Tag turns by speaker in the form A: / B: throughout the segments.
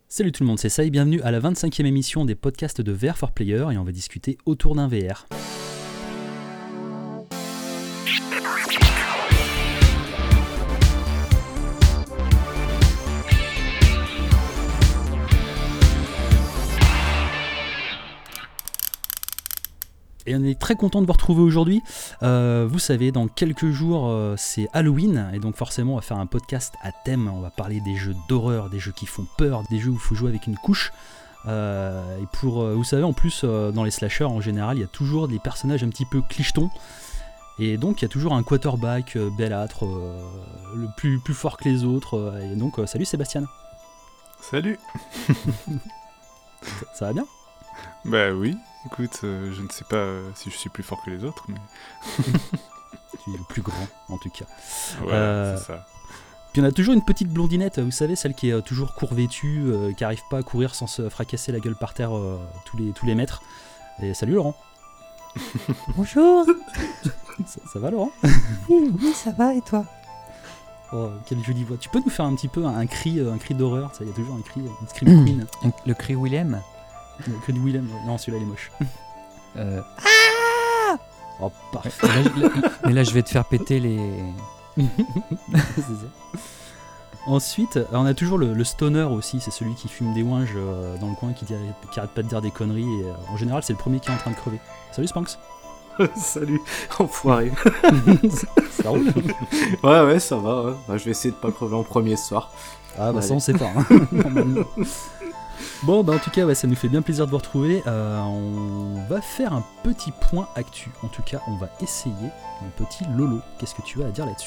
A: Salut tout le monde, c'est ça et bienvenue à la 25e émission des podcasts de VR for Player et on va discuter autour d'un VR. Et on est très content de vous retrouver aujourd'hui. Vous savez, dans quelques jours, c'est Halloween. Et donc forcément, on va faire un podcast à thème. On va parler des jeux d'horreur, des jeux qui font peur, des jeux où il faut jouer avec une couche. Et pour, vous savez, en plus, dans les slashers, en général, il y a toujours des personnages un petit peu clichetons. Et donc, il y a toujours un quarterback belâtre, le plus fort que les autres. Et donc, salut Sébastien.
B: Salut.
A: Ça va bien ?
B: Bah oui, écoute, je ne sais pas si je suis plus fort que les autres, mais...
A: Tu es le plus grand, en tout cas.
B: Voilà, c'est ça.
A: Puis on a toujours une petite blondinette, vous savez, celle qui est toujours court-vêtue, qui n'arrive pas à courir sans se fracasser la gueule par terre tous les mètres. Et salut Laurent.
C: Bonjour.
A: Ça va Laurent ?
C: Oui, ça va, et toi ?
A: Oh, quelle jolie voix. Tu peux nous faire un petit peu un cri d'horreur ? Il y a toujours un cri, une scream queen.
C: Le cri Willem ?
A: Le cri de Willem, non celui-là il est moche. Oh parfait.
C: Mais là, je vais te faire péter les...
A: C'est ça. Ensuite, on a toujours le stoner aussi, c'est celui qui fume des ouinges dans le coin, qui arrête pas de dire des conneries, et en général c'est le premier qui est en train de crever. Salut Spanx.
D: Salut, enfoiré.
A: Ça roule.
D: Ouais, ça va. Ouais. Bah, je vais essayer de pas crever en premier ce soir.
A: Ah bah ça on sait pas. Normalement. Bon bah en tout cas ouais, ça nous fait bien plaisir de vous retrouver. On va faire un petit point actu. En tout cas on va essayer un petit Lolo. Qu'est-ce que tu as à dire là-dessus ?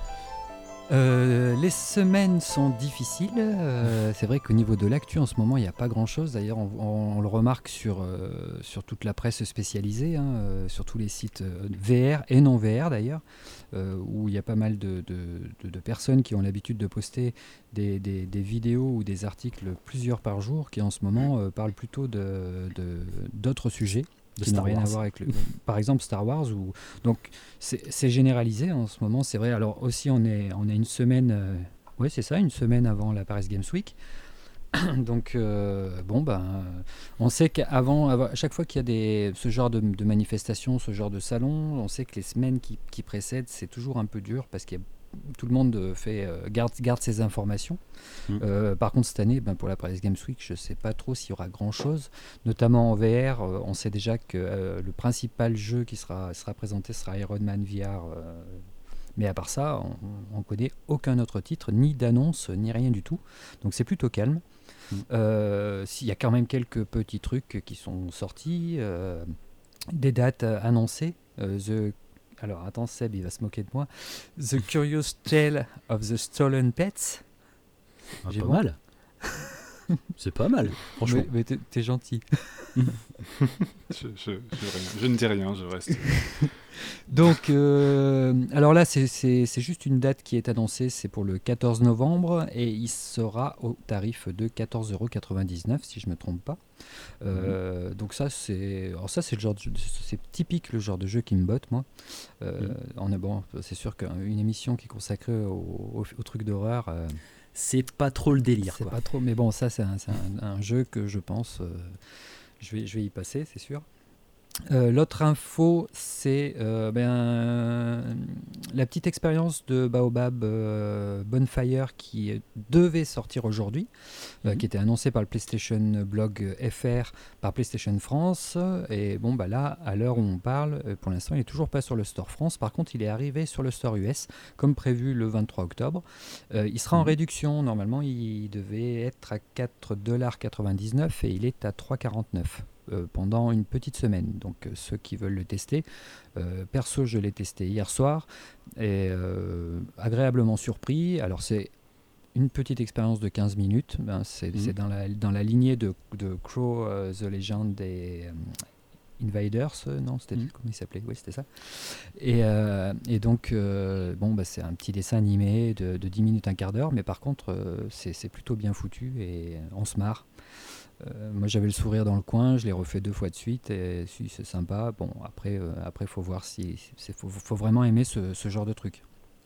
C: Les semaines sont difficiles. C'est vrai qu'au niveau de l'actu en ce moment, il n'y a pas grand-chose. D'ailleurs, on le remarque sur toute la presse spécialisée, sur tous les sites VR et non VR d'ailleurs, où il y a pas mal de personnes qui ont l'habitude de poster des vidéos ou des articles plusieurs par jour, qui en ce moment parlent plutôt d'autres sujets. Qui n'ont rien à voir avec par exemple Star Wars. Donc c'est généralisé en ce moment, c'est vrai. Alors aussi on est une semaine, ouais c'est ça, une semaine avant la Paris Games Week. Donc on sait qu'avant, à chaque fois qu'il y a ce genre de manifestations, ce genre de salon, on sait que les semaines qui précèdent, c'est toujours un peu dur parce qu'il y a tout le monde garde ses informations. Par contre, cette année, pour la Paris Games Week, je ne sais pas trop s'il y aura grand-chose. Notamment en VR, on sait déjà que le principal jeu qui sera présenté sera Iron Man VR. Mais à part ça, on ne connaît aucun autre titre, ni d'annonce, ni rien du tout. Donc c'est plutôt calme. S'il y a quand même quelques petits trucs qui sont sortis, des dates annoncées. Alors attends, Seb, il va se moquer de moi. The Curious Tale of the Stolen Pets.
A: Pas mal. C'est pas mal, franchement.
C: Mais t'es gentil.
B: Je ne dis rien, je reste.
C: Donc, alors là, c'est juste une date qui est annoncée, c'est pour le 14 novembre, et il sera au tarif de 14,99 € si je ne me trompe pas. Donc ça, c'est le genre c'est typique le genre de jeu qui me botte, moi. C'est sûr qu'une émission qui est consacrée au truc d'horreur...
A: c'est pas trop le délire.
C: C'est pas trop, mais bon, ça, c'est un jeu que je pense... je vais y passer, c'est sûr. L'autre info, c'est la petite expérience de Baobab Bonfire qui devait sortir aujourd'hui, qui était annoncée par le PlayStation Blog FR, par PlayStation France. Et bon, là, à l'heure où on parle, pour l'instant, il n'est toujours pas sur le store France. Par contre, il est arrivé sur le store US, comme prévu le 23 octobre. Il sera en réduction. Normalement, il devait être à 4,99 € et il est à 3,49 €. Pendant une petite semaine. Donc ceux qui veulent le tester, perso je l'ai testé hier soir et agréablement surpris. Alors c'est une petite expérience de 15 minutes, c'est dans la lignée de Crow The Legend et Invaders, non c'était comment il s'appelait, oui c'était ça. Et donc c'est un petit dessin animé de 10 minutes, un quart d'heure, mais par contre c'est plutôt bien foutu et on se marre. Moi j'avais le sourire dans le coin, je l'ai refait 2 fois de suite et si c'est sympa. Bon après faut voir si faut vraiment aimer ce genre de truc.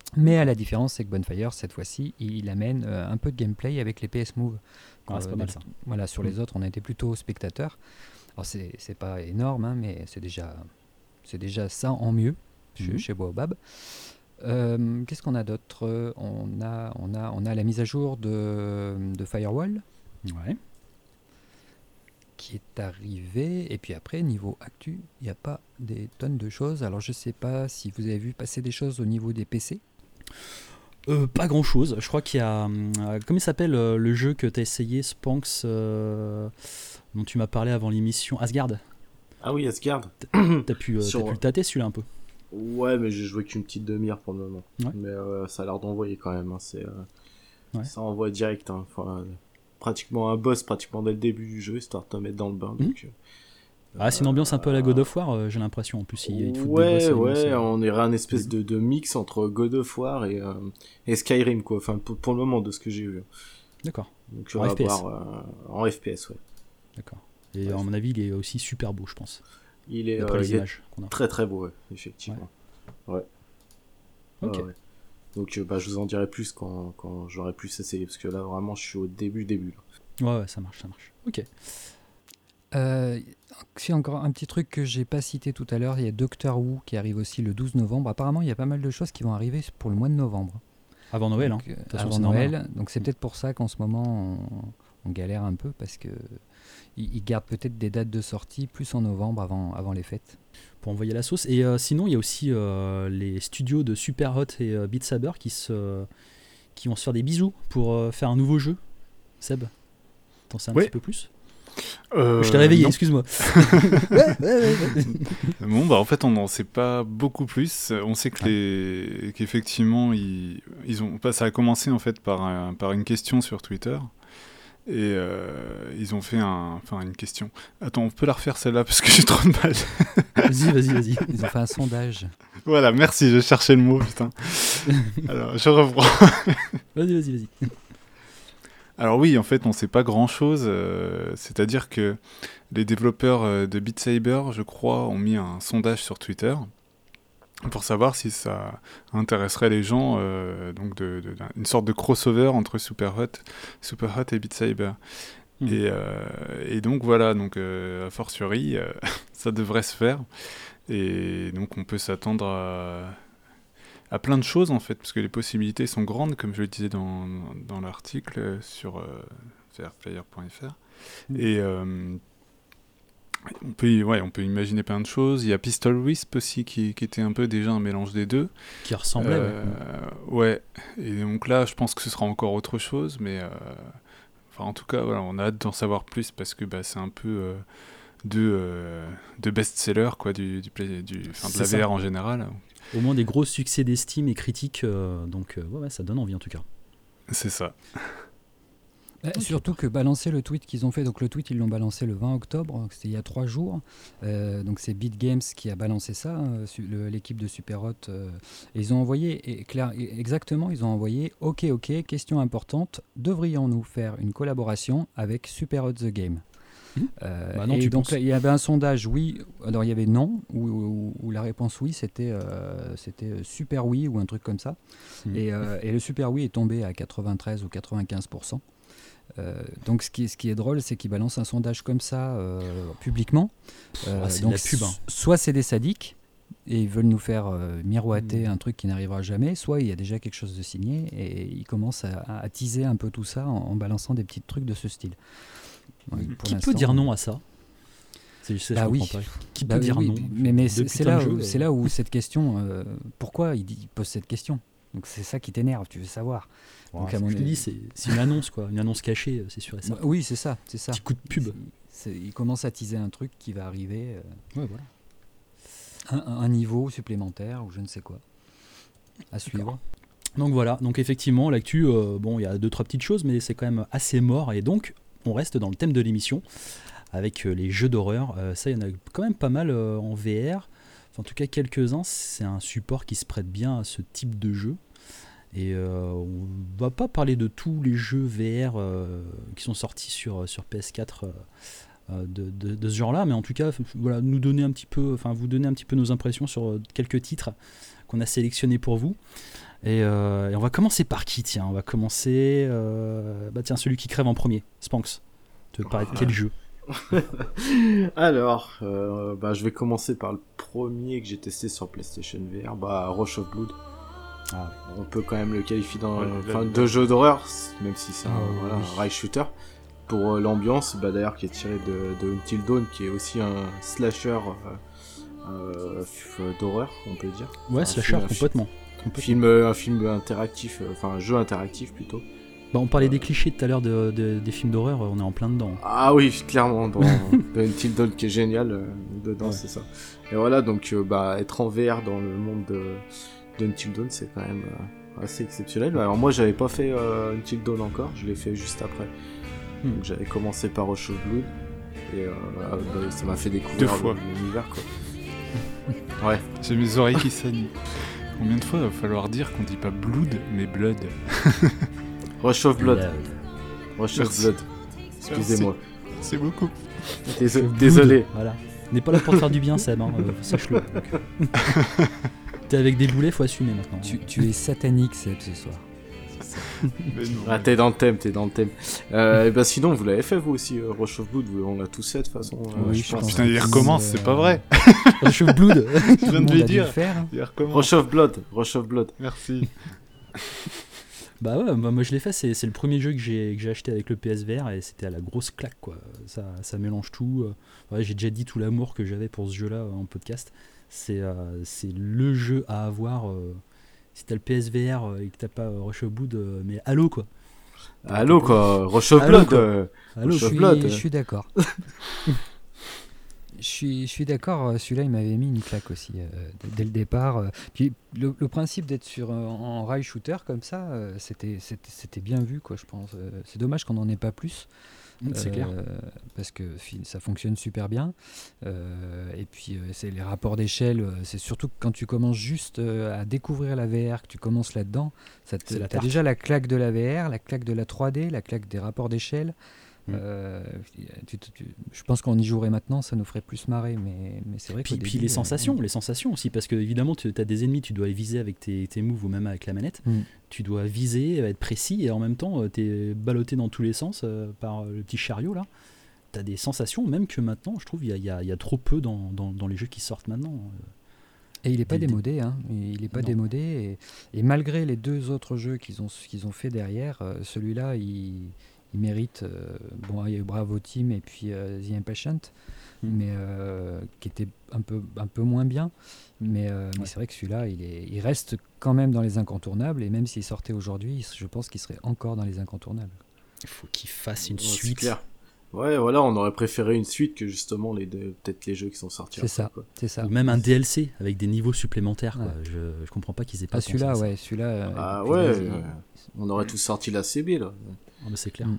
C: Mais à la différence, c'est que Bonfire, cette fois-ci, il amène un peu de gameplay avec les PS Move.
A: C'est pas mal ça.
C: Voilà, sur les autres, on a été plutôt spectateurs. Alors, c'est pas énorme, hein, mais c'est déjà ça en mieux chez Baobab. Qu'est-ce qu'on a d'autre? On a la mise à jour de Firewall
A: Ouais.
C: qui est arrivée. Et puis après, niveau actu, il n'y a pas des tonnes de choses. Alors, je sais pas si vous avez vu passer des choses au niveau des PC.
A: Pas grand chose. Je crois qu'il y a. Comment il s'appelle le jeu que tu as essayé, Spanx, dont tu m'as parlé avant l'émission, Asgard.
D: Ah oui, Asgard.
A: T'as pu
D: Sur-
A: le tâter celui-là un peu.
D: Ouais, mais j'ai joué qu'une petite demi-heure pour le moment.
A: Ouais.
D: Mais ça a l'air d'envoyer quand même. Hein.
A: Ouais.
D: Ça envoie direct. Hein. Enfin, pratiquement un boss, pratiquement dès le début du jeu, histoire de te mettre dans le bain. Donc,
A: C'est une ambiance un peu à la God of War, j'ai l'impression. En plus, il te fout des boss
D: ouais,
A: immenses,
D: on irait un espèce de mix entre God of War et Skyrim, quoi. Enfin, pour le moment, de ce que j'ai vu.
A: D'accord.
D: Donc,
A: En
D: on va
A: FPS.
D: voir, en FPS, ouais.
A: D'accord. Et
D: Ouais.
A: à mon avis, il est aussi super beau, je pense.
D: Il est,
A: D'après les
D: il est
A: images qu'on a.
D: très très beau, ouais, effectivement. Ouais.
A: Ok.
D: Ouais. Donc, je vous en dirai plus quand j'aurai plus essayé, parce que là, vraiment, je suis au début. Là.
A: Ouais, ça marche. Ok.
C: Si encore un petit truc que j'ai pas cité tout à l'heure, il y a Doctor Who qui arrive aussi le 12 novembre. Apparemment, il y a pas mal de choses qui vont arriver pour le mois de novembre.
A: Avant Noël,
C: Donc,
A: hein. De toute façon,
C: avant
A: c'est normal.
C: Noël. Donc c'est peut-être pour ça qu'en ce moment on galère un peu parce que ils gardent peut-être des dates de sortie plus en novembre avant les fêtes.
A: Pour envoyer la sauce. Et sinon, il y a aussi les studios de Superhot et Beat Saber qui vont se faire des bisous pour faire un nouveau jeu. Seb, t'en sais un
B: Ouais.
A: petit peu plus? Je t'ai réveillé,
B: non.
A: excuse-moi.
B: Bon, bah en fait, on n'en sait pas beaucoup plus. On sait que qu'effectivement, ça a commencé en fait par une question sur Twitter. Et ils ont fait une question. Attends, on peut la refaire celle-là parce que j'ai trop de mal.
A: Vas-y.
C: Ils ont fait un sondage.
B: Voilà, merci, je cherchais le mot, putain. Alors, je reprends.
A: Vas-y.
B: Alors oui, en fait, on sait pas grand-chose. C'est-à-dire que les développeurs de Beat Saber, je crois, ont mis un sondage sur Twitter pour savoir si ça intéresserait les gens, donc une sorte de crossover entre Superhot et Beat Saber. Et donc voilà, donc a fortiori, ça devrait se faire. Et donc on peut s'attendre à plein de choses en fait, parce que les possibilités sont grandes, comme je le disais dans l'article sur fairplayer.fr. Et on peut imaginer plein de choses. Il y a Pistol Wisp aussi qui était un peu déjà un mélange des deux.
A: Qui ressemblait,
B: ouais. Et donc là, je pense que ce sera encore autre chose, mais en tout cas, voilà, on a hâte d'en savoir plus parce que c'est un peu de best-seller quoi, de la
A: ça.
B: VR en général.
A: Au moins des gros succès d'estime et critiques, donc ça donne envie en tout cas.
B: C'est ça.
C: Surtout que balancer le tweet qu'ils ont fait, donc le tweet ils l'ont balancé le 20 octobre, c'était il y a 3 jours, donc c'est Beat Games qui a balancé ça, l'équipe de Superhot, et ils ont envoyé, exactement, ils ont envoyé « Ok, question importante, devrions-nous faire une collaboration avec Superhot The Game ?»
A: non,
C: et
A: tu
C: donc
A: penses.
C: là, il y avait un sondage oui, alors il y avait non, ou la réponse oui, c'était super oui ou un truc comme ça, et le super oui est tombé à 93 ou 95%. Donc ce qui est drôle, c'est qu'ils balancent un sondage comme ça publiquement.
A: C'est
C: donc
A: de la pub.
C: soit c'est des sadiques et ils veulent nous faire miroiter un truc qui n'arrivera jamais, soit il y a déjà quelque chose de signé et ils commencent à teaser un peu tout ça en balançant des petits trucs de ce style. Ouais, pour
A: Qui peut
C: l'instant,
A: dire non à ça? Je comprends pas. Qui peut dire
C: oui,
A: non?
C: mais
A: Deux
C: c'est
A: putains
C: là,
A: de jeux,
C: là où cette question, pourquoi il pose cette question? Donc c'est ça qui t'énerve, tu veux savoir. Donc,
A: je te dis, c'est une annonce, quoi. Une annonce cachée, c'est sûr et certain.
C: Oui, c'est ça.
A: Petit coup de pub.
C: Il commence à teaser un truc qui va arriver.
A: Ouais, voilà.
C: Un niveau supplémentaire ou je ne sais quoi. À suivre.
A: Donc voilà, donc effectivement, l'actu, il y a 2-3 petites choses, mais c'est quand même assez mort. Et donc, on reste dans le thème de l'émission, avec les jeux d'horreur. Ça, il y en a quand même pas mal en VR. Enfin, en tout cas, quelques-uns. C'est un support qui se prête bien à ce type de jeu. Et on va pas parler de tous les jeux VR qui sont sortis sur PS4 de ce genre-là, mais en tout cas, voilà, vous donner un petit peu nos impressions sur quelques titres qu'on a sélectionnés pour vous. Et on va commencer par qui, tiens? On va commencer... celui qui crève en premier, Spanx. Tu veux parler de quel jeu?
D: Alors, je vais commencer par le premier que j'ai testé sur PlayStation VR, Rush of Blood. On peut quand même le qualifier de jeu d'horreur, même si c'est un rail shooter. Pour l'ambiance, d'ailleurs, qui est tiré de Until Dawn, qui est aussi un slasher d'horreur, on peut dire.
A: Ouais, slasher, complètement.
D: Un film interactif, un jeu interactif plutôt.
A: On parlait des clichés tout à l'heure des films d'horreur, on est en plein dedans.
D: Ah oui, clairement, dans Until Dawn qui est génial, dedans, c'est ça. Et voilà, donc être en VR dans le monde de Until Dawn, c'est quand même assez exceptionnel. Alors moi, j'avais pas fait Until Dawn encore, je l'ai fait juste après. Donc j'avais commencé par Rush of Blood, et ça m'a fait découvrir l'univers, quoi. Ouais.
B: J'ai mes oreilles qui saignent. Combien de fois il va falloir dire qu'on dit pas Blood, mais Blood?
D: Rush of Blood. Rush of Blood. Excusez-moi.
B: C'est beaucoup.
D: Désolé.
A: Voilà. On n'est pas là pour te faire du bien, Seb, sache-le. T'es avec des boulets, faut assumer maintenant.
C: Tu es satanique, Seb, ce soir.
D: T'es dans le thème. Sinon, vous l'avez fait vous aussi, Rush of Blood, on l'a tous fait de toute façon.
C: Oui, je pense.
B: Putain, il recommence, c'est pas vrai.
A: Rush of Blood.
B: Je viens de lui dire. Il recommence.
D: Rush of Blood.
B: Merci.
A: Moi je l'ai fait, c'est le premier jeu que j'ai acheté avec le PSVR et c'était à la grosse claque, quoi. Ça mélange tout. J'ai déjà dit tout l'amour que j'avais pour ce jeu-là en podcast. C'est le jeu à avoir. Si t'as le PSVR et que t'as pas Rush of Blood, mais allô quoi.
D: Allô quoi, Rush of Blood.
C: Je suis d'accord. Je suis d'accord, celui-là il m'avait mis une claque aussi dès le départ. Puis le principe d'être en rail shooter comme ça, c'était bien vu, quoi, je pense. C'est dommage qu'on n'en ait pas plus.
A: C'est clair.
C: Parce que ça fonctionne super bien. Et puis c'est les rapports d'échelle, c'est surtout que quand tu commences juste à découvrir la VR, que tu commences là-dedans, t'as déjà la claque de la VR, la claque de la 3D, la claque des rapports d'échelle. Je pense qu'on y jouerait maintenant, ça nous ferait plus marrer, mais c'est vrai que
A: puis les sensations aussi, parce que évidemment tu as des ennemis, tu dois les viser avec tes moves ou même avec la manette. Tu dois viser, être précis, et en même temps t'es ballotté dans tous les sens par le petit chariot là. T'as des sensations, même que maintenant je trouve il y a trop peu dans les jeux qui sortent maintenant.
C: Et il n'est pas démodé, hein. Il est pas démodé, et malgré les deux autres jeux qu'ils ont fait derrière, celui-là il mérite. Il y a eu Bravo Team et puis The Impatient, mais qui était un peu moins bien. Mais c'est vrai que celui-là, il reste quand même dans les incontournables, et même s'il sortait aujourd'hui, je pense qu'il serait encore dans les incontournables.
A: Il faut qu'il fasse une suite.
D: C'est clair. Ouais, voilà, on aurait préféré une suite que justement peut-être les jeux qui sont sortis.
A: C'est ça. Ou même un DLC avec des niveaux supplémentaires. Quoi. Je comprends pas qu'ils aient pas
C: celui-là,
A: ça.
C: ouais, celui-là.
D: On aurait tous sorti la CB là.
A: C'est clair.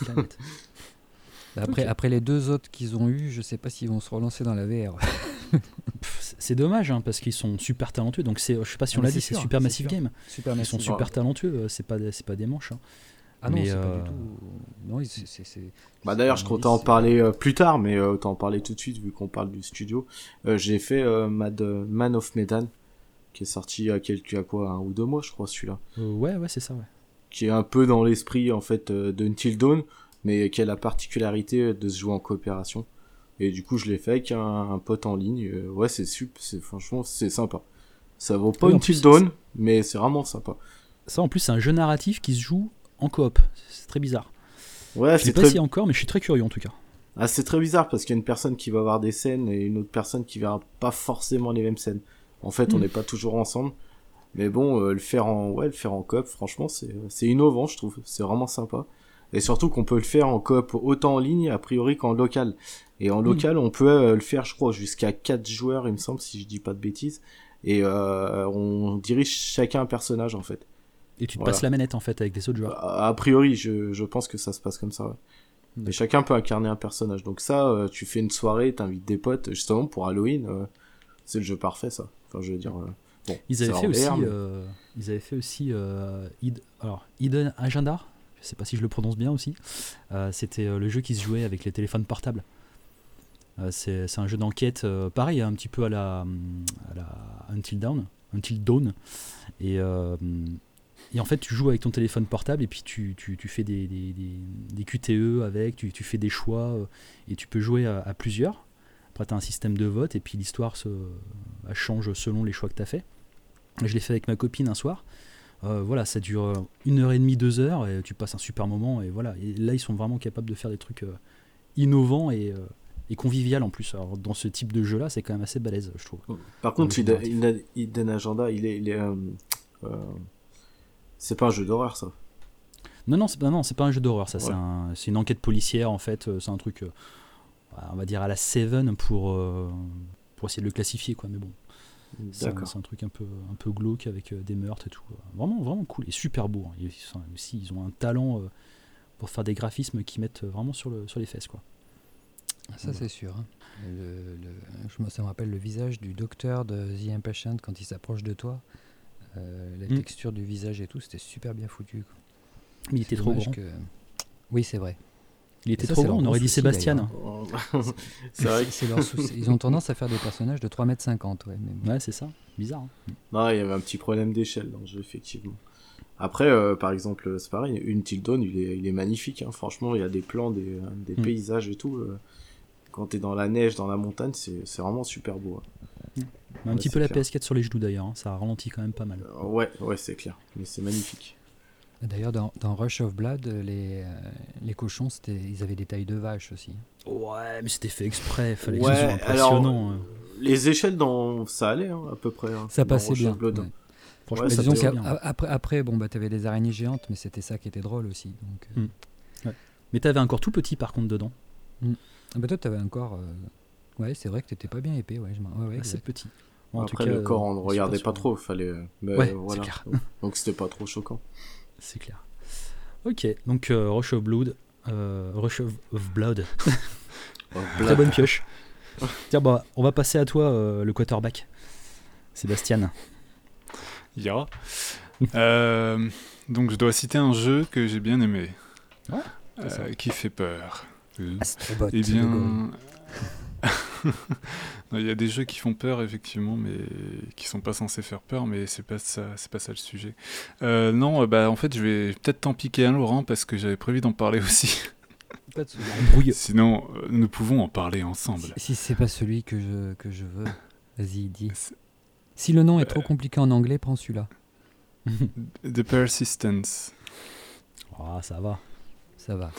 C: Après les deux autres qu'ils ont eu, je sais pas s'ils vont se relancer dans la VR.
A: C'est dommage, hein, parce qu'ils sont super talentueux. Donc je sais pas si on l'a dit, c'est Super Massive Game. Ils sont super talentueux. C'est pas des manches. Hein.
C: Ah non, c'est pas du tout. Non,
D: d'ailleurs, je comptais en parler plus tard, mais autant en parler tout de suite vu qu'on parle du studio. J'ai fait Man of Medan, qui est sorti il y a un ou 2 mois, je crois, celui-là.
A: Ouais, c'est ça, ouais.
D: Qui est un peu dans l'esprit en fait de Until Dawn, mais qui a la particularité de se jouer en coopération. Et du coup, je l'ai fait avec un pote en ligne. Franchement, c'est sympa. Ça vaut pas Until Dawn, mais c'est vraiment sympa.
A: Ça, en plus, c'est un jeu narratif qui se joue en coop. C'est très bizarre.
D: Ouais,
A: je sais pas si encore, mais je suis très curieux en tout cas.
D: Ah, c'est très bizarre parce qu'il y a une personne qui va voir des scènes et une autre personne qui verra pas forcément les mêmes scènes. En fait, on n'est pas toujours ensemble. Mais bon, le faire en coop, franchement, c'est innovant, je trouve. C'est vraiment sympa. Et surtout qu'on peut le faire en coop autant en ligne, a priori, qu'en local. Et en local, on peut le faire, je crois, jusqu'à 4 joueurs, il me semble, si je dis pas de bêtises. Et on dirige chacun un personnage, en fait.
A: Et tu te passes la manette, en fait, avec des autres joueurs.
D: A priori, je pense que ça se passe comme ça, ouais. Et chacun peut incarner un personnage. Donc ça, tu fais une soirée, t'invites des potes, justement, pour Halloween. C'est le jeu parfait, ça. Enfin, je veux dire... Bon, ils
A: avaient fait aussi Hidden Agenda, je sais pas si je le prononce bien aussi. C'était le jeu qui se jouait avec les téléphones portables. C'est un jeu d'enquête, pareil, un petit peu à la Until Dawn. Et en fait, tu joues avec ton téléphone portable et puis tu fais des QTE avec, tu fais des choix et tu peux jouer à plusieurs. Après, tu as un système de vote et puis l'histoire elle change selon les choix que tu as fait. Je l'ai fait avec ma copine un soir. Voilà, ça dure 1h30, 2h et tu passes un super moment. Et voilà. Et là, ils sont vraiment capables de faire des trucs innovants et convivial en plus. Alors, dans ce type de jeu-là, c'est quand même assez balèze, je trouve.
D: Par contre, Hidden Agenda, c'est pas un jeu d'horreur, ça.
A: Non, c'est pas un jeu d'horreur, ça.
D: Ouais.
A: C'est une enquête policière, en fait. C'est un truc, on va dire à la Seven pour essayer de le classifier, quoi. Mais bon, c'est un truc un peu glauque avec des meurtres et tout. Vraiment, vraiment cool et super beau. Hein. Ils ont un talent pour faire des graphismes qui mettent vraiment sur les fesses, quoi.
C: Ça, c'est sûr. Hein. Ça me rappelle le visage du docteur de The Impatient quand il s'approche de toi. La texture du visage et tout, c'était super bien foutu. Quoi.
A: Mais il était trop grand.
C: Oui, c'est vrai.
A: Il était trop grand, on aurait dit Sébastien.
D: C'est vrai
C: que c'est leur souci. Ils ont tendance à faire des personnages de 3,50 m.
A: Ouais, c'est ça. Bizarre. Hein.
D: Non, il y avait un petit problème d'échelle dans le jeu, effectivement. Après, par exemple, c'est pareil, Until Dawn, il est magnifique. Hein. Franchement, il y a des plans, des paysages et tout. Quand t'es dans la neige, dans la montagne, c'est vraiment super beau. Hein.
A: Un petit peu la PS4 sur les genoux d'ailleurs, hein. Ça ralentit quand même pas mal.
D: Ouais, c'est clair. Mais c'est magnifique.
C: D'ailleurs, dans Rush of Blood, les cochons, ils avaient des tailles de vache aussi.
A: Ouais, mais c'était fait exprès. Fallait que ce soit impressionnant.
D: Alors, les échelles, ça allait hein, à peu près. Hein,
C: ça passait bien.
D: Ouais.
C: Franchement, disons qu'après, t'avais des araignées géantes, mais c'était ça qui était drôle aussi. Donc,
A: ouais. Mais t'avais un corps tout petit par contre dedans.
C: Toi, t'avais un corps. Ouais, c'est vrai que t'étais pas bien épais. Ouais,
A: c'est petit.
D: Bon, en après, tout cas, le corps, on ne regardait pas trop. Fallait. Mais voilà.
A: C'est clair.
D: Donc, c'était pas trop choquant.
A: C'est clair. Ok, donc Rush of Blood. Très bonne pioche. Tiens, on va passer à toi, le quarterback. Sébastien.
B: Ya. Donc je dois citer un jeu que j'ai bien aimé. Qui fait peur.
C: Astrobot.
B: Eh bien... Il y a des jeux qui font peur effectivement, mais qui sont pas censés faire peur, mais c'est pas ça le sujet. En fait, je vais peut-être t'en piquer un, Laurent, parce que j'avais prévu d'en parler aussi.
C: Pas de soucis.
B: Sinon, nous pouvons en parler ensemble.
C: Si c'est pas celui que je veux, vas-y, dis. Si le nom est trop compliqué en anglais, prends celui-là.
B: The Persistence.
A: Oh, ça va.
C: Ça va.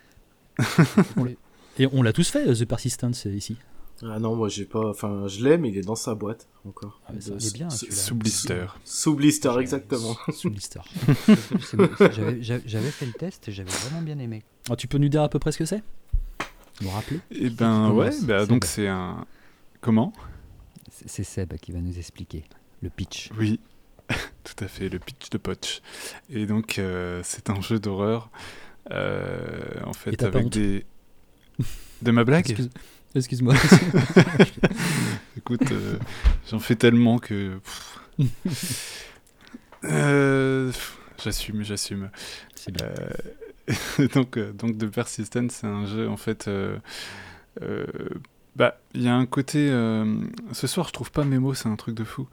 A: Et on l'a tous fait, The Persistence, ici.
D: Ah non, moi j'ai pas. Enfin, je l'ai, mais il est dans sa boîte encore.
C: Il est bien, celui-là.
B: Sous blister.
D: Sous blister, exactement.
A: Sous blister.
C: J'avais fait le test et j'avais vraiment bien aimé.
A: Oh, tu peux nous dire à peu près ce que c'est ? Nous rappeler ?
B: Eh ben ouais, donc c'est un. Comment ?
C: C'est Seb qui va nous expliquer le pitch.
B: Oui, tout à fait, le pitch de Potch. Et donc c'est un jeu d'horreur. En fait, avec des. De ma blague ?
A: Excuse-moi.
B: Écoute, j'en fais tellement que. J'assume.
A: C'est bien.
B: donc The Persistence, c'est un jeu en fait. Il y a un côté. Ce soir, je trouve pas mes mots, c'est un truc de fou.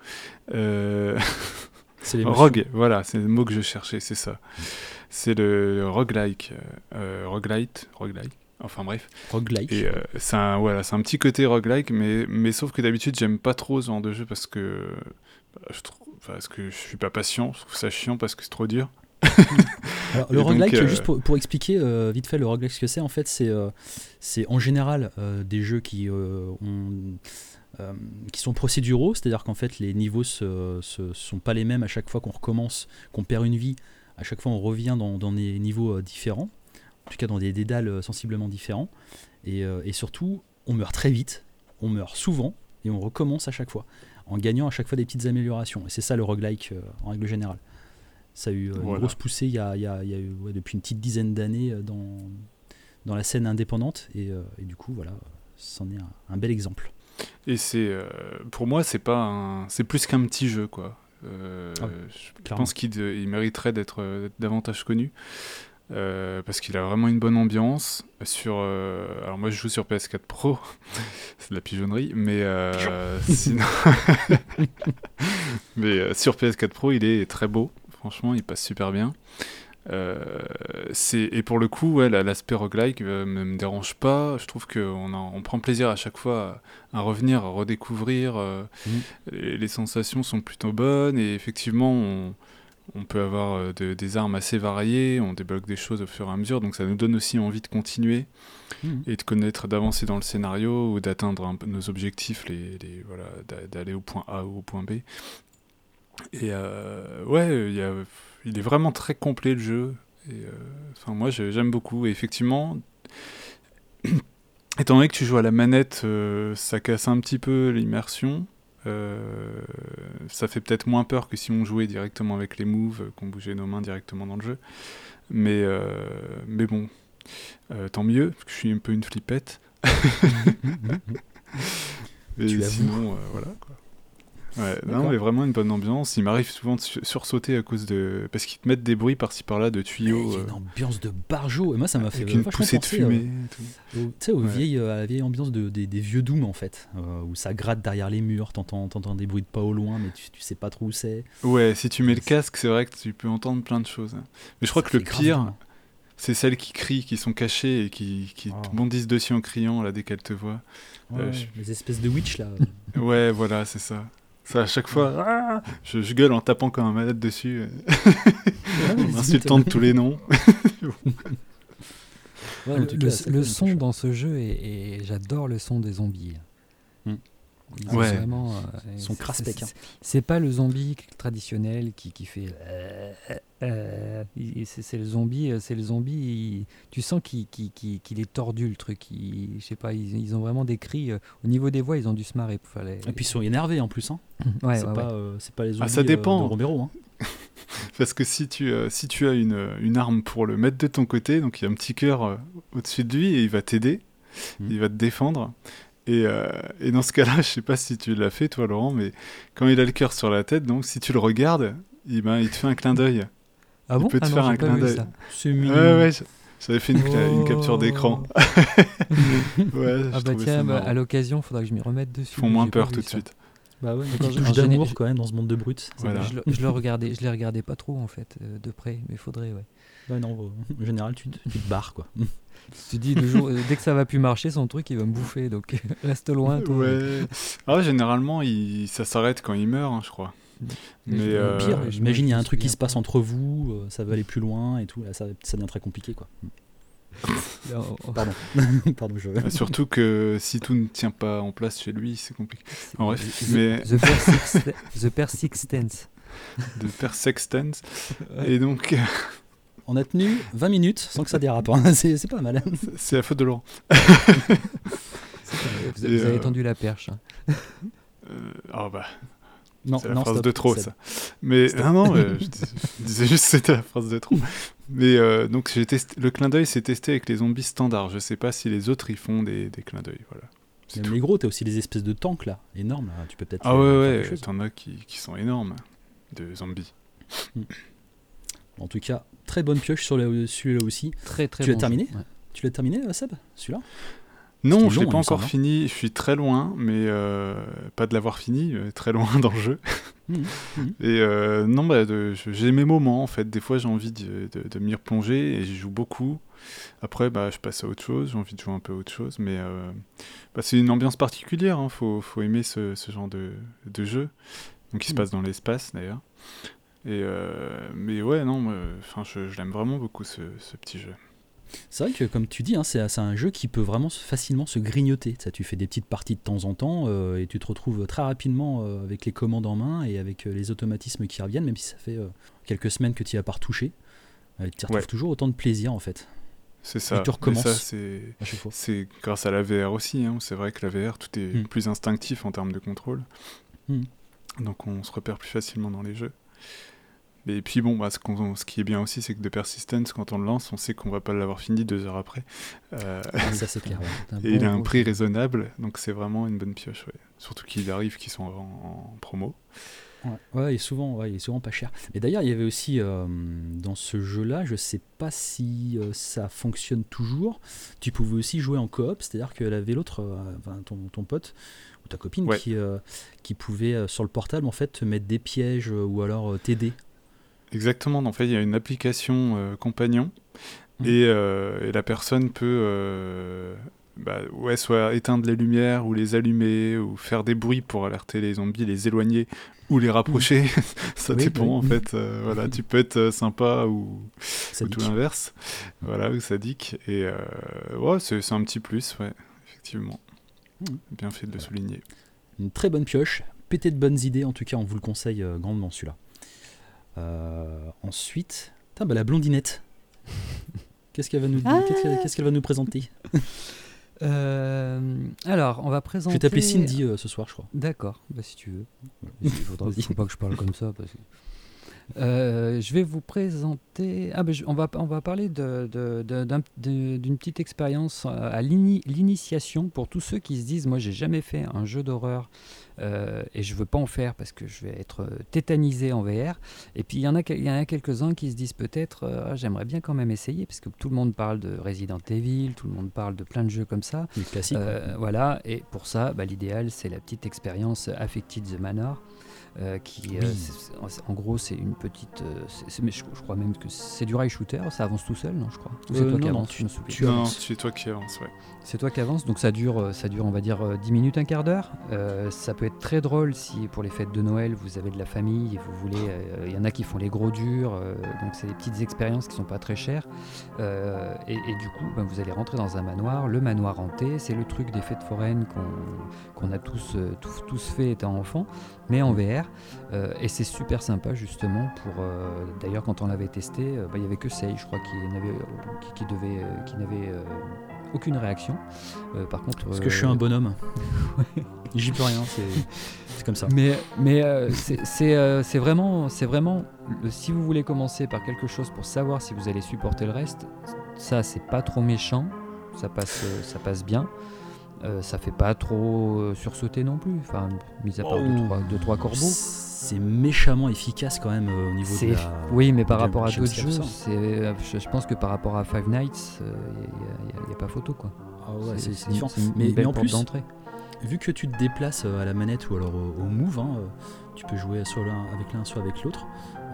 A: C'est les
B: rogue, voilà, c'est le mot que je cherchais, c'est ça. C'est le roguelike. Roguelite. Enfin bref.
A: Roguelike.
B: Et c'est un petit côté roguelike, mais sauf que d'habitude, j'aime pas trop ce genre de jeu parce que je suis pas patient, je trouve ça chiant parce que c'est trop dur.
A: Alors, le roguelike, juste pour expliquer vite fait le roguelike ce que c'est, en fait, c'est en général des jeux qui sont procéduraux, c'est-à-dire qu'en fait les niveaux sont pas les mêmes à chaque fois qu'on recommence, qu'on perd une vie, à chaque fois on revient dans des niveaux différents, en tout cas dans des dédales sensiblement différents, et surtout on meurt très vite, on meurt souvent, et on recommence à chaque fois, en gagnant à chaque fois des petites améliorations, et c'est ça le roguelike en règle générale. Ça a eu une grosse poussée il y a depuis une petite dizaine d'années dans la scène indépendante, et du coup voilà, c'en est un bel exemple.
B: Et pour moi c'est plus qu'un petit jeu quoi. Je pense qu'il mériterait d'être davantage connu. parce qu'il a vraiment une bonne ambiance. Alors moi je joue sur PS4 Pro, c'est de la pigeonnerie, mais sinon... mais sur PS4 Pro il est très beau, franchement il passe super bien. Et pour le coup, ouais, l'aspect roguelike me dérange pas. Je trouve qu'on prend plaisir à chaque fois à revenir, à redécouvrir. Les sensations sont plutôt bonnes et effectivement, on peut avoir des armes assez variées, on débloque des choses au fur et à mesure, donc ça nous donne aussi envie de continuer et de connaître, d'avancer dans le scénario ou d'atteindre nos objectifs, voilà, d'aller au point A ou au point B. Et ouais, il est vraiment très complet le jeu. Et moi j'aime beaucoup. Et effectivement, étant donné que tu joues à la manette, ça casse un petit peu l'immersion. Ça fait peut-être moins peur que si on jouait directement avec les moves, qu'on bougeait nos mains directement dans le jeu. Mais bon, tant mieux, parce que je suis un peu une flippette. Et sinon, voilà quoi. Ouais, non, mais vraiment une bonne ambiance. Il m'arrive souvent de sursauter à cause de... Parce qu'ils te mettent des bruits par-ci par-là de tuyaux.
A: Il y a une ambiance de barjo. Et moi, ça m'a fait
B: avec une
A: vachement
B: poussée de
A: penser
B: fumée.
A: tu sais, à la vieille ambiance des vieux Doom, en fait. Où ça gratte derrière les murs, t'entends des bruits de pas au loin, mais tu sais pas trop où c'est.
B: Ouais, si tu mets le casque, c'est vrai que tu peux entendre plein de choses. Mais je crois que le pire, c'est celles qui crient, qui sont cachées et qui te bondissent dessus en criant là, dès qu'elles te voient.
A: Les espèces de witch, là.
B: Ouais, voilà, c'est ça. Ça, à chaque fois, je gueule en tapant comme un malade dessus, en insultant de tous les noms.
C: Ouais, le son dans ce jeu, et j'adore le son des zombies. Ils
A: sont craspec.
C: C'est pas le zombie traditionnel qui fait. C'est le zombie. Tu sens qu'il est tordu le truc. Je sais pas. Ils ont vraiment des cris. Au niveau des voix, ils ont dû se marrer.
A: Et puis ils sont énervés en plus. Hein. C'est pas les zombies
B: ça dépend.
A: de Romero. Hein.
B: Parce que si tu as une arme pour le mettre de ton côté, donc il y a un petit cœur au-dessus de lui et il va t'aider, il va te défendre. Et dans ce cas-là, je sais pas si tu l'as fait toi Laurent, mais quand il a le cœur sur la tête, donc si tu le regardes, il te fait un clin d'œil.
C: Ah bon?
B: Il peut te faire un clin d'œil.
A: C'est mignon.
B: Ouais, j'avais fait une capture d'écran. Ouais,
C: ah bah tiens, à l'occasion, faudra que je m'y remette dessus.
B: Ils font moins peur tout de suite.
A: Bah ouais, une touche d'amour quand même dans ce monde de brutes.
B: Voilà.
C: Je les regardais pas trop en fait, de près, mais faudrait, ouais.
A: Ouais, non, en général, tu te barres quoi.
C: Tu te dis, dès que ça va plus marcher, son truc il va me bouffer, donc reste loin. Toi,
B: ouais. Généralement, ça s'arrête quand il meurt, hein, je crois.
A: Mais au pire, j'imagine il y a un truc qui se passe entre vous, ça va aller plus loin et tout, là, ça devient très compliqué quoi. Pardon.
B: Surtout que si tout ne tient pas en place chez lui, c'est compliqué. En bref,
C: The Persistence.
B: The Persistence. Et donc...
A: On a tenu 20 minutes sans que ça dérape. Hein. C'est pas mal.
B: C'est la faute de Laurent.
C: Vous avez tendu la perche. Hein.
B: Non, c'est la phrase de trop, ça. Mais je disais juste que c'était la phrase de trop. Mais donc le clin d'œil s'est testé avec les zombies standards. Je sais pas si les autres ils font des clins d'œil. Voilà.
A: Même les gros, t'as aussi les espèces de tanks là, énormes. Là. Tu peux peut-être.
B: Ouais, t'en as qui sont énormes, de zombies.
A: En tout cas, très bonne pioche sur celui-là aussi.
C: Très
A: tu l'as terminé ouais. Tu l'as terminé, Seb, celui-là?
B: Non, je l'ai pas encore fini. Je suis très loin, mais pas de l'avoir fini, très loin dans le jeu. Et non, j'ai mes moments en fait. Des fois, j'ai envie de m'y replonger et j'y joue beaucoup. Après, je passe à autre chose. J'ai envie de jouer un peu à autre chose, mais c'est une ambiance particulière. Hein. Faut aimer ce genre de jeu. Donc, il se passe dans l'espace d'ailleurs. Et mais ouais, non, je l'aime vraiment beaucoup ce petit jeu.
A: C'est vrai que comme tu dis, hein, c'est un jeu qui peut vraiment facilement se grignoter. Ça, tu fais des petites parties de temps en temps et tu te retrouves très rapidement avec les commandes en main et avec les automatismes qui reviennent, même si ça fait quelques semaines que tu n'y as pas retouché. Tu retrouves toujours autant de plaisir en fait.
B: C'est ça.
A: Et tu recommences.
B: Ça, c'est grâce à la VR aussi. Hein. C'est vrai que la VR, tout est plus instinctif en termes de contrôle. Donc on se repère plus facilement dans les jeux. Et puis bon, ce qui est bien aussi, c'est que The Persistence, quand on le lance, on sait qu'on va pas l'avoir fini 2 heures après.
A: Ça c'est clair. Ouais.
B: Et il a un prix raisonnable, donc c'est vraiment une bonne pioche. Ouais. Surtout qu'il arrive qu'ils sont en promo.
A: Ouais, il est souvent pas cher. Et d'ailleurs, il y avait aussi dans ce jeu-là, je sais pas si ça fonctionne toujours. Tu pouvais aussi jouer en coop, c'est-à-dire qu'elle avait l'autre, ton pote ou ta copine qui pouvait sur le portable en fait te mettre des pièges ou alors t'aider.
B: Exactement. En fait, il y a une application compagnon et la personne peut soit éteindre les lumières ou les allumer ou faire des bruits pour alerter les zombies, les éloigner ou les rapprocher. Ça dépend en fait. Voilà, tu peux être sympa ou tout l'inverse. Voilà, ou sadique. Et c'est un petit plus, effectivement. Bien fait de le souligner.
A: Une très bonne pioche, pété de bonnes idées. En tout cas, on vous le conseille grandement celui-là. Ensuite, la blondinette. Qu'est-ce qu'elle va nous présenter?
C: Alors, on va présenter.
A: Je vais t'appeler Cindy ce soir, je crois.
C: D'accord, si tu veux. Il faut pas que je parle comme ça. Parce que... je vais vous présenter. On va parler d'une petite expérience à l'initiation pour tous ceux qui se disent moi, j'ai jamais fait un jeu d'horreur et je veux pas en faire parce que je vais être tétanisé en VR. Et puis il y en a quelques-uns qui se disent peut-être j'aimerais bien quand même essayer parce que tout le monde parle de Resident Evil, tout le monde parle de plein de jeux comme ça.
A: Les classiques.
C: Voilà, et pour ça, l'idéal c'est la petite expérience Affected the Manor. En gros c'est une petite je crois même que c'est du rail shooter, ça avance tout seul, non, je crois, ou c'est toi qui avances,
B: c'est toi qui avances,
C: c'est toi qui avances, donc ça dure on va dire 10 minutes, un quart d'heure. Ça peut être très drôle si pour les fêtes de Noël vous avez de la famille et vous voulez, il y en a qui font les gros durs, donc c'est des petites expériences qui sont pas très chères, et du coup vous allez rentrer dans un manoir, le manoir hanté, c'est le truc des fêtes foraines qu'on a tous fait étant enfant, mais en VR. Et c'est super sympa justement pour d'ailleurs quand on l'avait testé, il n'y avait que Sei, je crois, qui n'avait aucune réaction. Par contre,
A: parce que je suis un bonhomme. J'y peux rien, c'est comme ça.
C: Mais c'est vraiment si vous voulez commencer par quelque chose pour savoir si vous allez supporter le reste, ça c'est pas trop méchant, ça passe bien. Ça fait pas trop sursauter non plus, enfin, mis à part deux, trois corbeaux.
A: C'est méchamment efficace quand même au niveau de la...
C: Oui, mais par rapport à d'autres jeux, je pense que par rapport à Five Nights, il n'y a pas photo, quoi.
A: Ah ouais, c'est différent.
C: Mais
A: en plus,
C: d'entrée.
A: Vu que tu te déplaces à la manette ou alors au move, tu peux jouer soit avec l'un, soit avec l'autre.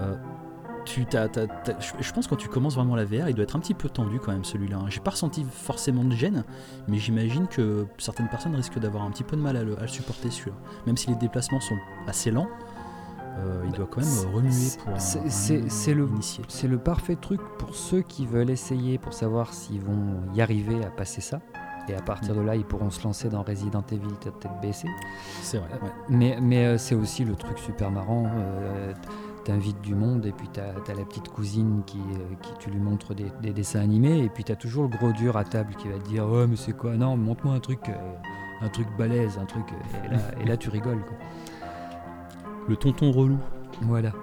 A: Je pense que quand tu commences vraiment la VR, il doit être un petit peu tendu quand même celui-là. J'ai pas ressenti forcément de gêne, mais j'imagine que certaines personnes risquent d'avoir un petit peu de mal à le supporter celui-là. Même si les déplacements sont assez lents, il doit quand même remuer pour initié.
C: C'est le parfait truc pour ceux qui veulent essayer, pour savoir s'ils vont y arriver à passer ça. Et à partir de là, ils pourront se lancer dans Resident Evil tête baissée.
A: C'est vrai.
C: Mais c'est aussi le truc super marrant. T'invites du monde et puis t'as la petite cousine qui tu lui montres des dessins animés et puis t'as toujours le gros dur à table qui va te dire mais c'est quoi, non, montre-moi un truc balèze, un truc, et là tu rigoles, quoi.
A: Le tonton relou.
C: Voilà.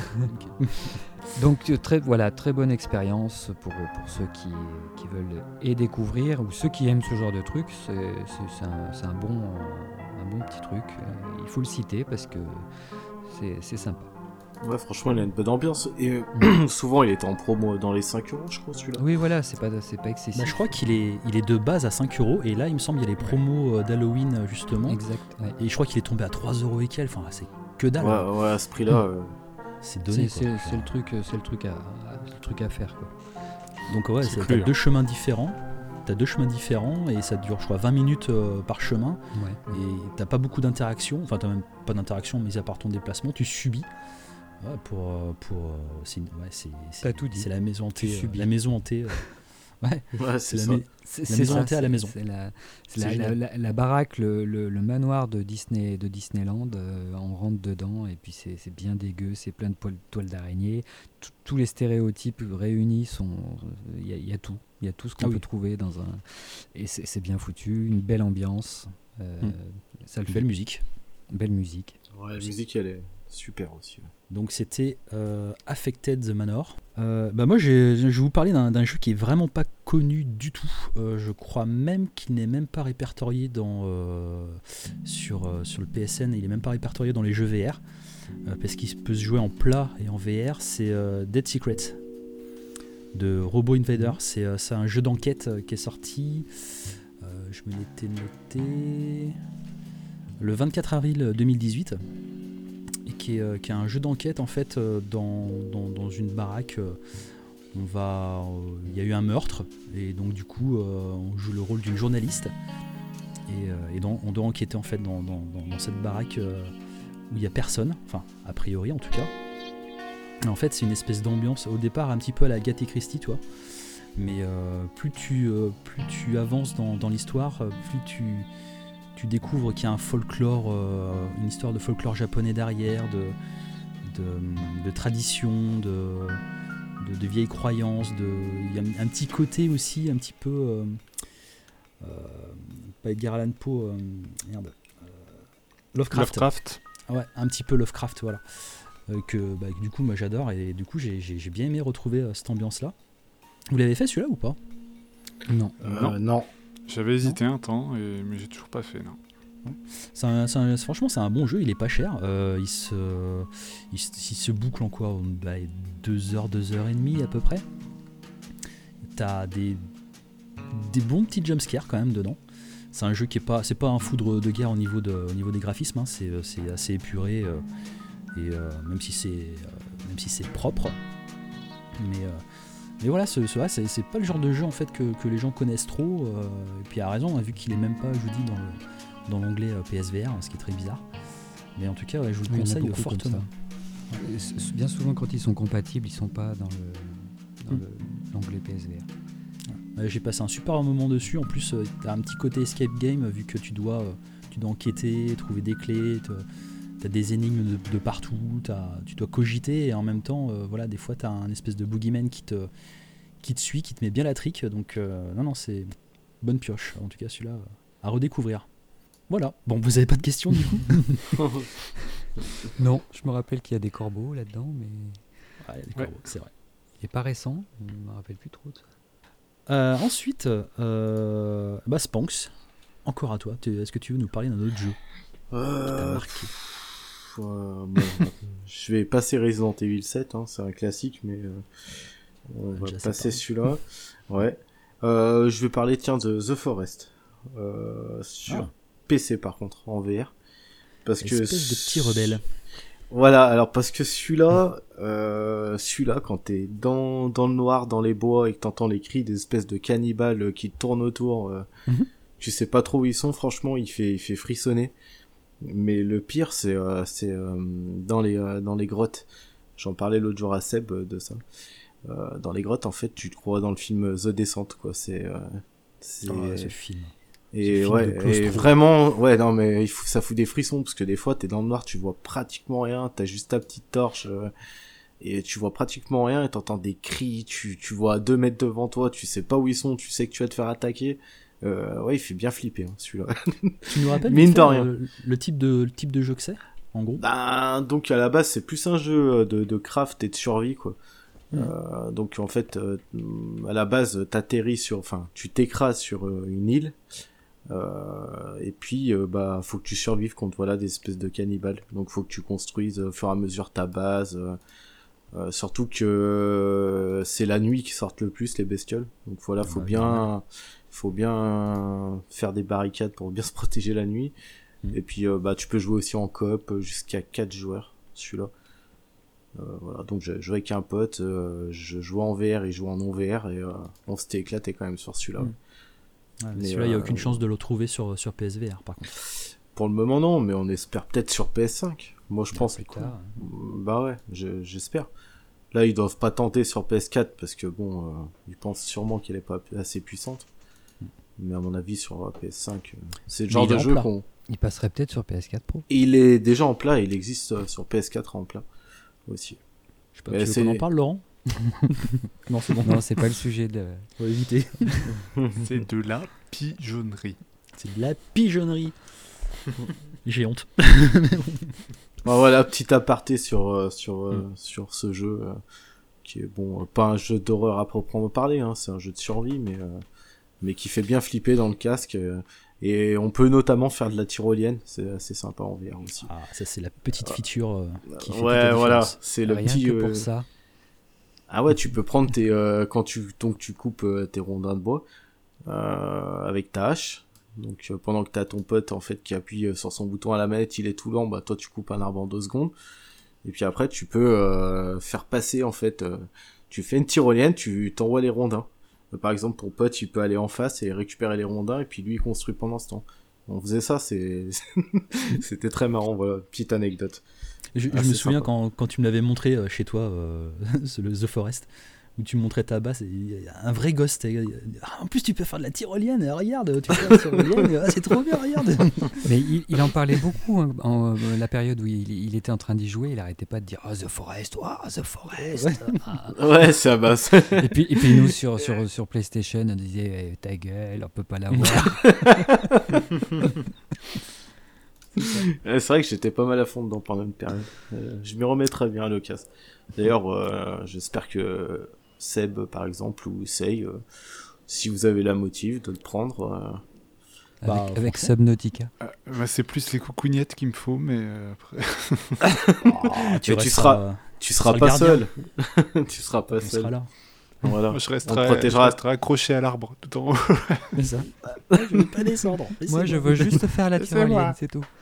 C: Donc très bonne expérience pour ceux qui veulent et découvrir ou ceux qui aiment ce genre de truc. C'est un bon petit truc. Il faut le citer parce que c'est sympa.
D: Ouais, franchement, il a une bonne ambiance. Et souvent, il était en promo dans les 5€, je crois, celui-là.
C: Oui, voilà, c'est pas excessif.
A: Je crois qu'il est de base à 5€. Et là, il me semble qu'il y a les promos d'Halloween, justement.
C: Exact. Ouais.
A: Et je crois qu'il est tombé à 3€ et quelques. Enfin, c'est que dalle.
D: Ouais, à ce prix-là.
A: C'est donné.
C: C'est le truc à faire, quoi.
A: Donc, ouais, t'as deux chemins différents. Et ça dure, je crois, 20 minutes par chemin. Ouais. Et t'as pas beaucoup d'interaction. Enfin, t'as même pas d'interaction, mis à part ton déplacement. Tu subis. Ouais, c'est la maison hantée. La maison hantée.
D: C'est ça.
A: La maison hantée à la maison.
C: C'est la baraque, le manoir de Disneyland. On rentre dedans et puis c'est bien dégueu, c'est plein de toiles d'araignée. Tous les stéréotypes réunis sont. Il y a tout. Il y a tout ce qu'on peut trouver dans un. Et c'est bien foutu, une belle ambiance. Ça le fait.
A: Belle musique.
C: Belle musique.
D: Ouais, la musique, elle est super aussi. Ouais.
A: Donc c'était Affected the Manor. Moi je vais vous parler d'un jeu qui est vraiment pas connu du tout. Je crois même qu'il n'est même pas répertorié sur le PSN. Il est même pas répertorié dans les jeux VR. parce qu'il peut se jouer en plat et en VR, c'est Dead Secrets de Robo Invader. C'est un jeu d'enquête qui est sorti, je me l'étais noté, le 24 avril 2018, et qui est un jeu d'enquête en fait dans une baraque. Il y a eu un meurtre, et donc du coup on joue le rôle d'une journaliste, et on doit enquêter en fait dans cette baraque où il n'y a personne, enfin a priori en tout cas. Et en fait c'est une espèce d'ambiance au départ un petit peu à la Agatha Christie, toi, mais plus tu avances dans l'histoire, plus tu découvres qu'il y a un folklore, une histoire de folklore japonais derrière, de tradition, de vieilles croyances, il y a un petit côté aussi un petit peu pas Edgar Allan Poe, Lovecraft. Ouais, un petit peu Lovecraft, voilà, que du coup moi j'adore, et du coup j'ai bien aimé retrouver cette ambiance là. Vous l'avez fait celui-là ou pas?
D: Non.
B: J'avais hésité un temps, mais j'ai toujours pas fait, non.
A: Franchement c'est un bon jeu, il est pas cher, il se boucle en quoi, 2 heures, 2 heures et demie à peu près. T'as des bons petits jumpscares quand même dedans. C'est un jeu qui c'est pas un foudre de guerre au niveau des graphismes, hein. C'est assez épuré, et même si c'est propre, mais voilà, c'est pas le genre de jeu en fait que les gens connaissent trop, et puis à raison, vu qu'il est même pas, je vous dis, dans l'onglet PSVR, ce qui est très bizarre, mais en tout cas je vous le conseille fortement.
C: Bien souvent quand ils sont compatibles, ils sont pas dans l'onglet PSVR.
A: J'ai passé un super moment dessus, en plus t'as un petit côté escape game, vu que tu dois enquêter, trouver des clés, t'as des énigmes de partout, tu dois cogiter, et en même temps voilà, des fois t'as un espèce de boogeyman qui te suit, qui te met bien la trique, donc non c'est bonne pioche, en tout cas celui-là à redécouvrir. Voilà, bon, vous avez pas de questions du coup?
C: Non, je me rappelle qu'il y a des corbeaux là-dedans, mais...
A: Ah, il y a des corbeaux, c'est vrai.
C: Il est pas récent, je me rappelle plus trop de ça.
A: Ensuite, Spanx, encore à toi. Est-ce que tu veux nous parler d'un autre jeu qui t'a marqué?
D: Je vais passer Resident Evil 7, hein, c'est un classique, mais on va passer celui-là. Ouais. Je vais parler de The Forest. Sur PC par contre, en VR. Parce que
A: espèce de petit rebelle.
D: Voilà, alors parce que celui-là, quand t'es dans le noir, dans les bois, et que t'entends les cris des espèces de cannibales qui tournent autour, tu sais pas trop où ils sont, franchement, il fait frissonner. Mais le pire, c'est dans les grottes. J'en parlais l'autre jour à Seb de ça. Dans les grottes, en fait, tu te crois dans le film The Descent, quoi. C'est
A: ce film.
D: Et vraiment, ouais, non, mais ça fout des frissons, parce que des fois, t'es dans le noir, tu vois pratiquement rien, t'as juste ta petite torche, et tu vois pratiquement rien, et t'entends des cris, tu vois à 2 mètres devant toi, tu sais pas où ils sont, tu sais que tu vas te faire attaquer. Ouais, il fait bien flipper, hein, celui-là.
A: Tu nous rappelles
D: mine de rien
A: le type de jeu que c'est, en gros?
D: Donc à la base, c'est plus un jeu de craft et de survie, quoi. Donc en fait, à la base, tu t'écrases sur une île. Et puis faut que tu survives contre des espèces de cannibales, donc faut que tu construises au fur et à mesure ta base, surtout que c'est la nuit qui sortent le plus les bestioles, donc voilà, faut bien faire des barricades pour bien se protéger la nuit. Et puis tu peux jouer aussi en coop jusqu'à 4 joueurs, celui-là. Voilà, donc je jouais avec un pote, je jouais en VR et jouais en non VR, et on s'était éclaté quand même sur celui-là.
A: Mais celui-là, il n'y a aucune chance de le trouver sur PSVR, par contre.
D: Pour le moment, non, mais on espère peut-être sur PS5. Moi, je pense.
A: Plus tard.
D: Bah ouais, j'espère. Là, ils doivent pas tenter sur PS4 parce que ils pensent sûrement qu'elle est pas assez puissante. Mais à mon avis, sur PS5, c'est le genre de jeu qu'on.
C: Il passerait peut-être sur PS4 Pro.
D: Il est déjà en plat, il existe sur PS4 en plat aussi.
A: Je sais pas, tu veux qu'on en parle, Laurent?
C: Non, c'est bon. Non, c'est pas le sujet de.
A: Faut éviter.
B: C'est de la pigeonnerie.
A: C'est de la pigeonnerie. J'ai honte.
D: Voilà, petit aparté sur ce jeu qui est pas un jeu d'horreur à proprement parler, hein, c'est un jeu de survie, mais qui fait bien flipper dans le casque. Et on peut notamment faire de la tyrolienne, c'est assez sympa en VR aussi.
A: Ah, ça c'est la petite feature qui fait toute
D: Ouais,
A: la
D: voilà,
A: différence.
D: c'est le
C: Rien
D: petit...
C: que pour ça.
D: Ah ouais, tu peux prendre tes... quand tu coupes tes rondins de bois avec ta hache. Donc pendant que t'as ton pote en fait qui appuie sur son bouton à la manette, il est tout lent, bah toi tu coupes un arbre en 2 secondes. Et puis après tu peux faire passer en fait... tu fais une tyrolienne, tu t'envoies les rondins. Par exemple, ton pote, il peut aller en face et récupérer les rondins, et puis lui, il construit pendant ce temps. On faisait ça, c'était très marrant, voilà, petite anecdote.
A: Je me souviens quand tu me l'avais montré chez toi, le The Forest, où tu me montrais ta basse, et un vrai gosse. En plus, tu peux faire de la tyrolienne, regarde, tu fais de la tyrolienne, c'est trop bien, regarde.
C: Mais il en parlait beaucoup hein, en la période où il était en train d'y jouer. Il arrêtait pas de dire The Forest, The Forest.
D: Ouais, c'est à basse.
C: Et puis nous sur PlayStation, on disait ta gueule, on peut pas l'avoir.
D: C'est vrai que j'étais pas mal à fond dedans pendant une période. Je m'y remets très bien à l'occasion. D'ailleurs, j'espère que Seb, par exemple, ou Sei, si vous avez la motive de le prendre.
C: Avec Subnautica.
B: Bah, c'est plus les coucougnettes qu'il me faut, mais après.
A: Tu
D: seras pas seul. Tu seras pas seul.
A: Sera là.
D: Voilà.
B: Moi, je
D: On
B: resterai
D: protégera.
B: accroché à l'arbre tout en haut.
A: C'est ça. Je veux pas descendre.
C: Moi, je veux juste faire la tyrolienne, c'est tout.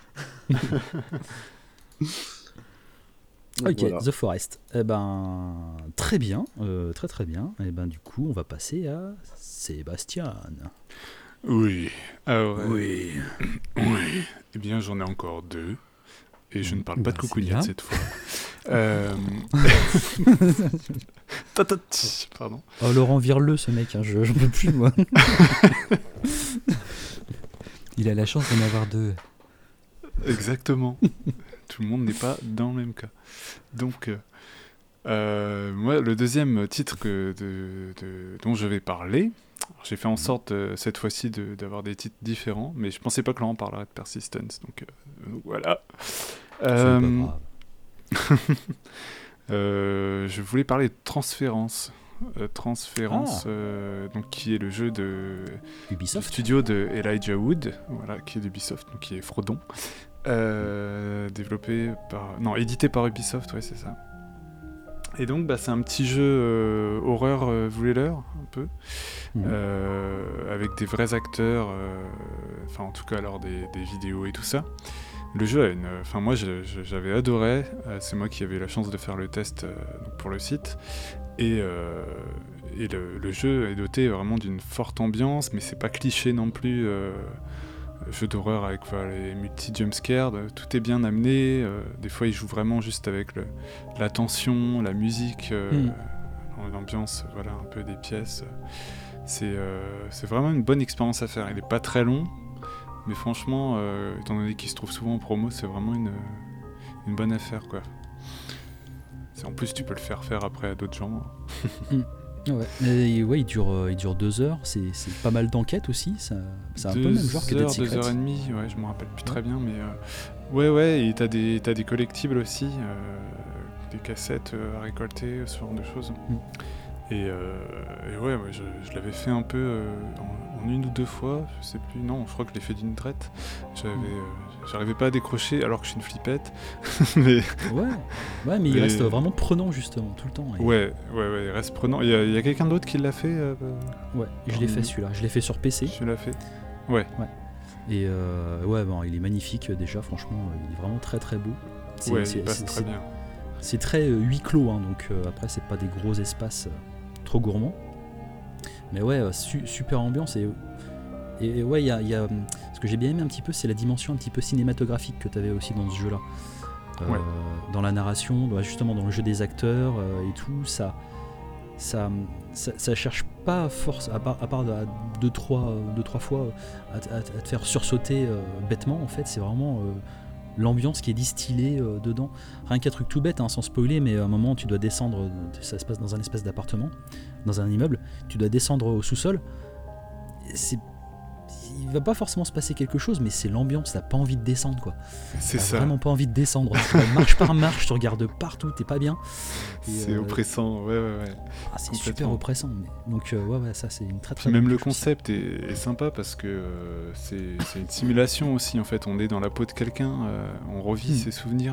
A: Ok,
D: Voilà.
A: The Forest. Eh ben, très bien, très très bien. Et ben, du coup, on va passer à Sébastien.
B: Oui. Alors,
A: Oui.
B: oui. Eh bien, j'en ai encore 2. Et je ne parle pas de
C: c'est
B: coucougnettes
C: bien.
B: cette fois. Pardon.
A: Oh, Laurent, vire-le, ce mec. Hein, j'en peux plus, moi.
C: Il a la chance d'en avoir 2.
B: Exactement. Tout le monde n'est pas dans le même cas. Donc, moi, le deuxième titre dont je vais parler, j'ai fait en sorte cette fois-ci d'avoir des titres différents, mais je pensais pas que Laurent parlerait de Persistence, donc voilà.
A: C'est pas grave.
B: Je voulais parler de Transférence. Transférence, donc, qui est le jeu du
A: Ubisoft.
B: studio de Elijah Wood, voilà, qui est d'Ubisoft, donc qui est Frodon. Édité par Ubisoft, ouais, c'est ça. Et donc, bah, c'est un petit jeu horreur thriller, un peu, avec des vrais acteurs, enfin, en tout cas, alors des vidéos et tout ça. Le jeu a moi, j'avais adoré. C'est moi qui avais la chance de faire le test donc pour le site. Et le jeu est doté vraiment d'une forte ambiance, mais c'est pas cliché non plus. Jeu d'horreur avec les multi-jumpscares, tout est bien amené. Des fois, il joue vraiment juste avec la tension, la musique, l'ambiance, voilà, un peu des pièces. C'est vraiment une bonne expérience à faire. Il est pas très long, mais franchement, étant donné qu'il se trouve souvent en promo, c'est vraiment une bonne affaire, quoi. En plus, tu peux le faire après à d'autres gens.
A: Ouais. Et ouais, il dure 2 heures. C'est pas mal d'enquêtes aussi. C'est un peu le même genre que Dead Secret.
B: 2 heures et demie, ouais, je me rappelle plus très bien, mais ouais, et t'as des collectibles aussi, des cassettes à récolter, ce genre de choses. Et ouais, je l'avais fait un peu en 1 ou 2 fois, je sais plus, non, je crois que je l'ai fait d'une traite. J'arrivais pas à décrocher alors que je suis une flippette. mais
A: mais il reste vraiment prenant justement tout le temps.
B: Ouais, il reste prenant. Il y a quelqu'un d'autre qui l'a fait
A: Ouais, je l'ai fait celui-là. Je l'ai fait sur PC.
B: Tu l'as fait. Ouais.
A: Et il est magnifique déjà, franchement, il est vraiment très très beau.
B: Il passe très bien.
A: C'est très huis clos, hein, donc après c'est pas des gros espaces trop gourmands. Mais ouais, super ambiance et ouais, il y a ce que j'ai bien aimé un petit peu, c'est la dimension un petit peu cinématographique que tu avais aussi dans ce jeu-là. Dans la narration, justement dans le jeu des acteurs et tout, ça cherche pas force, à part 2-3 fois à te faire sursauter bêtement. En fait, c'est vraiment l'ambiance qui est distillée dedans. Rien qu'un truc tout bête, hein, sans spoiler, mais à un moment tu dois descendre, ça se passe dans un espèce d'appartement, dans un immeuble, tu dois descendre au sous-sol. Il il va pas forcément se passer quelque chose, mais c'est l'ambiance, t'as pas envie de descendre quoi.
B: C'est
A: T'as
B: ça.
A: vraiment pas envie de descendre. Tu vas marche par marche, tu regardes partout, t'es pas bien. Et,
B: C'est oppressant, ouais.
A: c'est
B: complètement.
A: super oppressant. Donc ouais, ça c'est une très
B: Puis
A: très
B: même
A: bonne
B: le
A: touche aussi.
B: concept est sympa parce que c'est une simulation aussi. En fait, on est dans la peau de quelqu'un, on revit ses souvenirs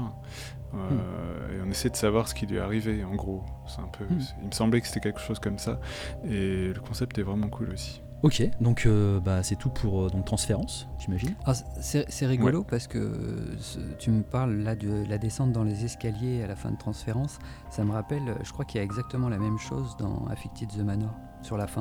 B: et on essaie de savoir ce qui lui est arrivé. En gros, c'est un peu. Il me semblait que c'était quelque chose comme ça. Et le concept est vraiment cool aussi.
A: Ok, donc c'est tout pour donc Transférence, j'imagine.
C: Ah, c'est rigolo parce que tu me parles là de la descente dans les escaliers à la fin de Transférence. Ça me rappelle, je crois qu'il y a exactement la même chose dans Affected the Manor sur la fin.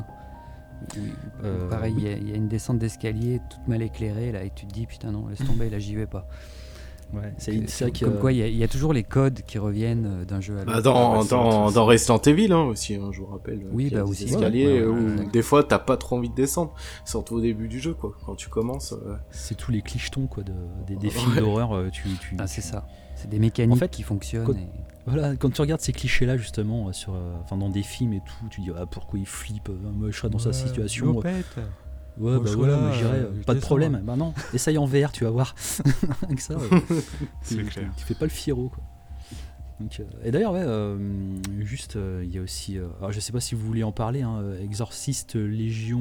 C: Pareil,
A: oui.
C: il y a une descente d'escalier toute mal éclairée là et tu te dis putain non, laisse tomber, là j'y vais pas.
A: Ouais, c'est vrai que
C: Comme quoi il y a toujours les codes qui reviennent d'un jeu à l'autre.
D: Dans Resident Evil aussi, je vous rappelle.
C: Oui,
D: qu'il y a
C: bah
D: des
C: aussi.
D: escaliers
C: Ouais,
D: où des fois t'as pas trop envie de descendre, surtout au début du jeu quoi. Quand tu commences.
A: c'est tous les clichetons quoi des films d'horreur.
C: C'est ça. C'est des mécaniques
A: En fait,
C: qui fonctionnent.
A: quand- Voilà, quand tu regardes ces clichés-là justement dans des films et tout, tu dis pourquoi il flippe, moi je serais dans sa situation. Ouais, bah voilà, moi j'irais, pas de problème. Bah non, essaye en VR, tu vas voir. Avec ça,
B: C'est clair.
A: tu fais pas le fiero quoi. Donc, et d'ailleurs, il y a aussi, alors je sais pas si vous voulez en parler, Exorcist Légion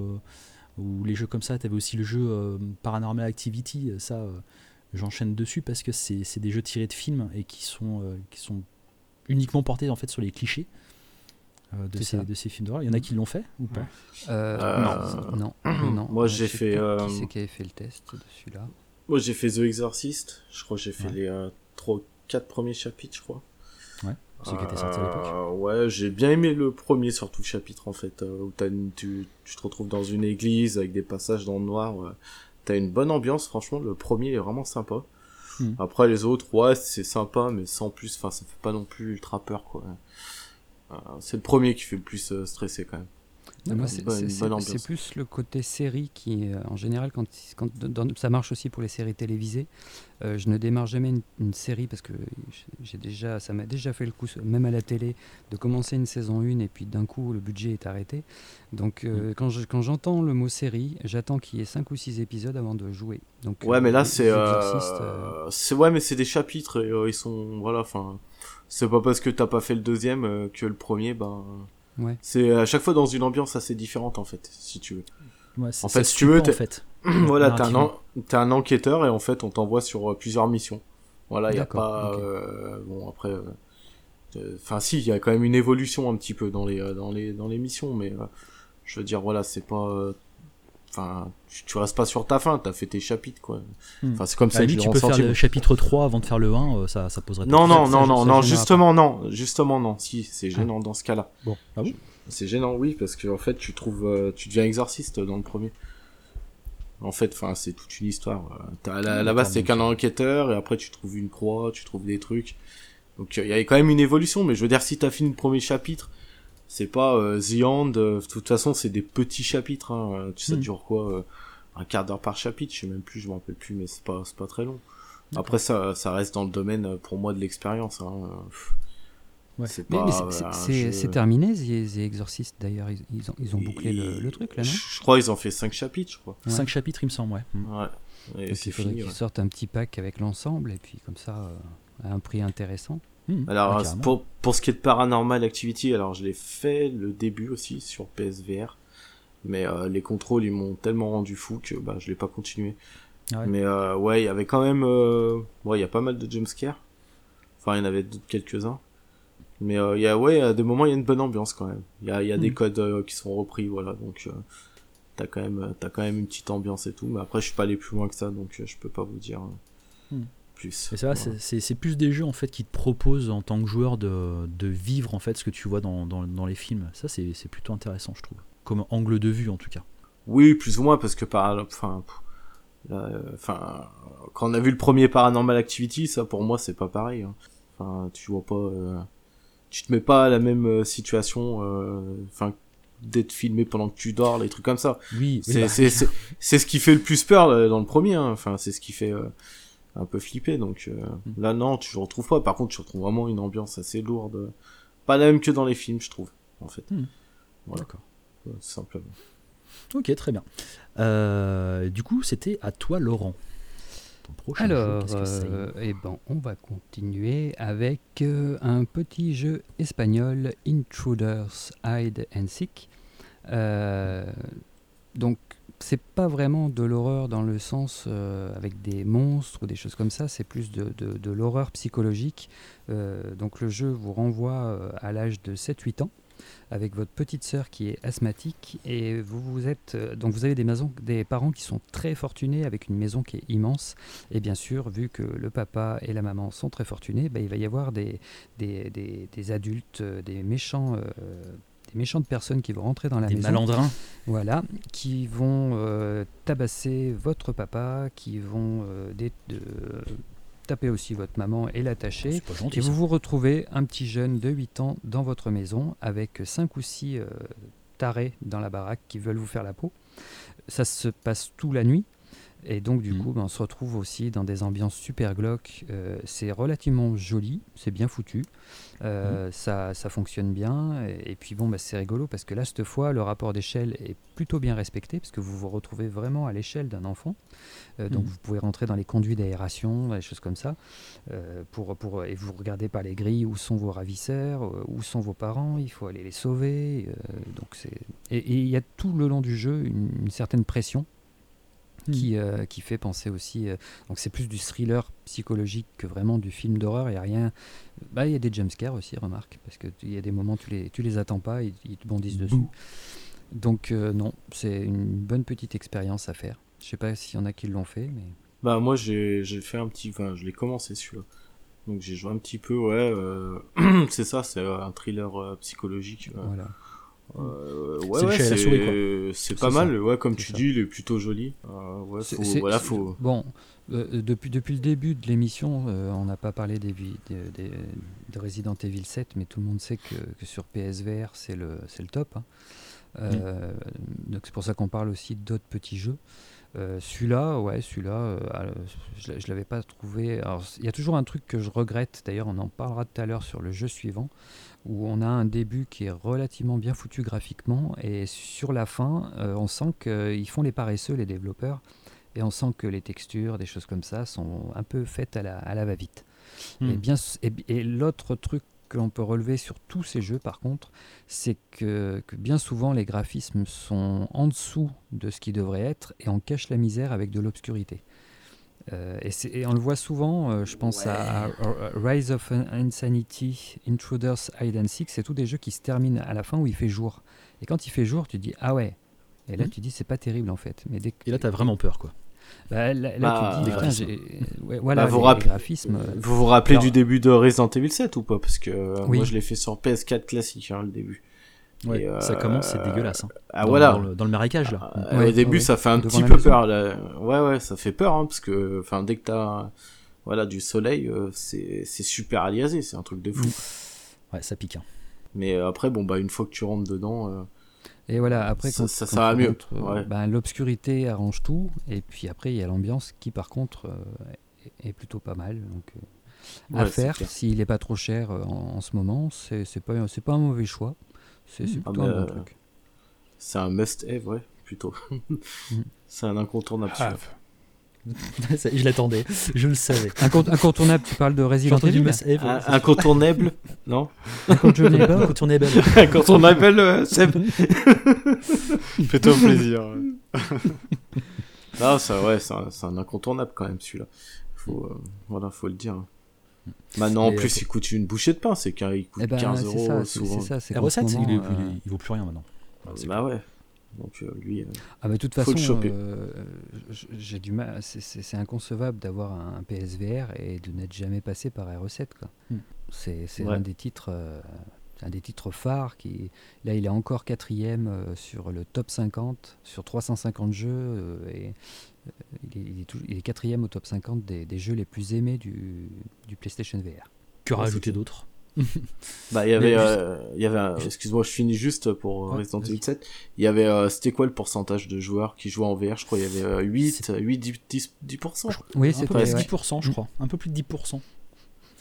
A: ou les jeux comme ça. T'avais aussi le jeu Paranormal Activity, ça j'enchaîne dessus parce que c'est des jeux tirés de films et qui sont uniquement portés en fait sur les clichés. De ces films d'horreur. Il y en a qui l'ont fait ou pas?
C: Non.
D: Moi, j'ai fait,
C: Qui c'est qui avait fait le test de celui-là?
D: Moi j'ai fait The Exorcist, je crois que j'ai fait les 4 premiers chapitres, je crois.
A: Ouais, ceux qui étaient sortis à l'époque.
D: Ouais, j'ai bien aimé le premier, surtout chapitre en fait, où tu te retrouves dans une église avec des passages dans le noir. T'as une bonne ambiance, franchement, le premier est vraiment sympa. Après les autres, ouais, c'est sympa, mais sans plus, enfin ça fait pas non plus ultra peur quoi. C'est le premier qui fait le plus stresser quand même.
C: Moi,
D: Une bonne ambiance.
C: c'est plus le côté série qui, en général, ça marche aussi pour les séries télévisées. Je ne démarre jamais une série parce que ça m'a déjà fait le coup, même à la télé, de commencer une saison 1 et puis d'un coup le budget est arrêté. Donc quand j'entends le mot série, j'attends qu'il y ait 5 ou 6 épisodes avant de jouer. Donc,
D: ouais, mais là
C: c'est
D: ouais, mais c'est des chapitres et ils sont voilà, enfin, c'est pas parce que t'as pas fait le deuxième que le premier,
C: ouais.
D: C'est à chaque fois dans une ambiance assez différente en fait, si tu veux.
A: Ouais,
D: En fait, si tu veux,
A: en fait.
D: voilà, t'es un enquêteur et en fait on t'envoie sur plusieurs missions. Voilà, il y a
C: D'accord,
D: pas
C: ok.
D: bon après enfin si, il y a quand même une évolution un petit peu dans les missions, mais je veux dire voilà, c'est pas enfin tu restes pas sur ta fin, t'as fait tes chapitres quoi. Enfin c'est comme ça que je l'ai
A: tu peux faire
D: ressenti.
A: le chapitre 3 avant de faire le 1, ça poserait pas
D: Non,
A: de problème.
D: non, justement non, si, c'est gênant dans ce cas-là.
A: Bon, ah bon?
D: C'est gênant, oui, parce que en fait, tu deviens exorciste dans le premier. En fait, enfin, c'est toute une histoire. À la base, t'es qu'un enquêteur, et après, tu trouves une croix, tu trouves des trucs. Donc, il y a quand même une évolution, mais je veux dire, si t'as fini le premier chapitre, c'est pas The End, de toute façon, c'est des petits chapitres, hein. Ça dure quoi, un quart d'heure par chapitre, je sais même plus, je m'en rappelle plus, mais c'est pas très long. Après, ça reste dans le domaine, pour moi, de l'expérience, hein.
A: Ouais.
D: C'est
C: Mais
D: pas,
C: c'est terminé, The Exorcist d'ailleurs, ils ont bouclé le truc là, non?
D: Je crois ils ont fait 5 chapitres, je crois.
A: 5 chapitres, il me semble, ouais.
D: Ouais. Et
C: Donc,
D: c'est
C: il faudrait
D: fini.
C: qu'ils sortent un petit pack avec l'ensemble, et puis comme ça, à un prix intéressant.
D: Alors,
A: carrément.
D: pour ce qui est de Paranormal Activity, alors je l'ai fait le début aussi sur PSVR, mais les contrôles ils m'ont tellement rendu fou que je l'ai pas continué.
A: Ah ouais.
D: Mais ouais, il y avait quand même, il y a pas mal de jumpscares. Enfin, il y en avait quelques-uns. Mais il y a à des moments il y a une bonne ambiance quand même. Il y a des codes qui sont repris, voilà, donc t'as quand même une petite ambiance et tout. Mais après je suis pas allé plus loin que ça, donc je peux pas vous dire plus.
A: Et ça,
D: voilà.
A: c'est plus des jeux en fait qui te proposent en tant que joueur de vivre en fait ce que tu vois dans les films. Ça c'est plutôt intéressant, je trouve, comme angle de vue en tout cas.
D: Oui, plus ou moins, parce que quand on a vu le premier Paranormal Activity, ça pour moi c'est pas pareil, hein. Enfin, tu vois pas, tu te mets pas à la même situation, d'être filmé pendant que tu dors, les trucs comme ça.
A: Oui,
D: C'est ce qui fait le plus peur dans le premier, hein. Enfin, c'est ce qui fait un peu flipper, donc là non, tu le retrouves pas. Par contre, tu retrouves vraiment une ambiance assez lourde, pas la même que dans les films, je trouve, en fait.
A: Voilà.
D: Voilà.
A: D'accord.
D: Simplement.
A: Ok, très bien. Du coup, c'était à toi, Laurent. Ton prochain
C: Alors,
A: jeu, qu'est-ce que c'est?
C: on va continuer avec un petit jeu espagnol, Intruders Hide and Seek. Donc, c'est pas vraiment de l'horreur dans le sens avec des monstres ou des choses comme ça, c'est plus de l'horreur psychologique. Donc, le jeu vous renvoie à l'âge de 7-8 ans, avec votre petite sœur qui est asthmatique, et vous avez des parents qui sont très fortunés, avec une maison qui est immense, et bien sûr vu que le papa et la maman sont très fortunés, il va y avoir des adultes, des méchantes personnes qui vont rentrer dans la
A: Des
C: maison,
A: malandrins.
C: voilà, qui vont tabasser votre papa, qui vont taper aussi votre maman et l'attacher.
A: C'est pas gentil.
C: Et vous vous retrouvez un petit jeune de 8 ans dans votre maison avec 5 ou 6 tarés dans la baraque qui veulent vous faire la peau. Ça se passe tout la nuit. Et donc du coup, on se retrouve aussi dans des ambiances super glauques. C'est relativement joli, c'est bien foutu. Ça fonctionne bien. Et puis c'est rigolo parce que là, cette fois, le rapport d'échelle est plutôt bien respecté parce que vous vous retrouvez vraiment à l'échelle d'un enfant. Donc vous pouvez rentrer dans les conduits d'aération, des choses comme ça. Et vous regardez par les grilles où sont vos ravisseurs, où sont vos parents, il faut aller les sauver. Et il y a tout le long du jeu une certaine pression qui fait penser aussi. Donc c'est plus du thriller psychologique que vraiment du film d'horreur. Il y a rien. Il y a des jumpscares aussi, remarque, parce que il y a des moments tu les attends pas, ils te bondissent dessus. Donc non, c'est une bonne petite expérience à faire. Je sais pas s'il y en a qui l'ont fait, mais.
D: Moi j'ai fait un petit, je l'ai commencé celui-là. Donc j'ai joué un petit peu, c'est ça, c'est un thriller psychologique.
C: Voilà.
A: C'est le chat et la souris, quoi.
D: C'est pas mal, comme tu dis, il est plutôt joli. Faut.
C: Bon, depuis le début de l'émission, on n'a pas parlé de Resident Evil 7, mais tout le monde sait que sur PSVR c'est le top. Donc c'est pour ça qu'on parle aussi d'autres petits jeux. Celui-là, je l'avais pas trouvé. Alors, il y a toujours un truc que je regrette, d'ailleurs on en parlera tout à l'heure sur le jeu suivant, où on a un début qui est relativement bien foutu graphiquement, et sur la fin, on sent qu'ils font les paresseux, les développeurs, et on sent que les textures, des choses comme ça, sont un peu faites à la va-vite. Et l'autre truc que l'on peut relever sur tous ces jeux, par contre, c'est que bien souvent les graphismes sont en dessous de ce qu'ils devraient être, et on cache la misère avec de l'obscurité. Et on le voit souvent, je pense à Rise of Insanity, Intruders Hide and Seek, c'est tous des jeux qui se terminent à la fin où il fait jour. Et quand il fait jour, tu dis ah ouais. Et là tu dis c'est pas terrible en fait.
A: Et là t'as vraiment peur, quoi.
C: Là tu dis
D: les graphismes. Vous vous rappelez du début de Resident Evil 7 ou pas? Parce que moi je l'ai fait sur PS4 classique, le début.
A: Ouais, et ça commence, c'est dégueulasse. Dans le marécage, là.
D: Au début, ça fait un petit peu peur. Là. Ouais, ça fait peur, parce que, dès que t'as, du soleil, c'est super aliasé, c'est un truc de fou.
A: Ouais, ça pique.
D: Mais après, une fois que tu rentres dedans,
C: et voilà, après,
D: ça va mieux.
C: L'obscurité arrange tout, et puis après, il y a l'ambiance qui, par contre, est plutôt pas mal. Donc, à faire, s'il n'est pas trop cher en ce moment, c'est pas un mauvais choix. C'est plutôt un bon truc.
D: C'est un must-have, plutôt. C'est un incontournable.
A: Je l'attendais, je le savais.
C: Incontournable, tu parles de Resident Evil.
D: Incontournable, non?
A: Incontournable.
D: Incontournable, Seb.
B: Fais-toi plaisir.
D: Non, c'est un incontournable quand même, celui-là. Faut le dire. Maintenant, en plus, il coûte une bouchée de pain, il coûte 15 €.
C: C'est ça,
A: la recette, il vaut plus rien maintenant.
D: Ouais. Donc, lui.
C: De toute façon,
D: le choper.
C: j'ai du mal. C'est inconcevable d'avoir un PSVR et de n'être jamais passé par RE7, quoi. C'est un des titres. Un des titres phares qui, là, il est encore 4e sur le top 50, sur 350 jeux, et il est 4e au top 50 des jeux les plus aimés du PlayStation VR.
A: Que rajouter d'autres?
D: Il y avait excuse-moi, je finis juste pour Resident Evil 7. Il y avait, c'était quoi le pourcentage de joueurs qui jouaient en VR? Je crois il y avait 10%.
C: Oui, c'est
A: presque 10%, je crois. Un peu plus de 10%.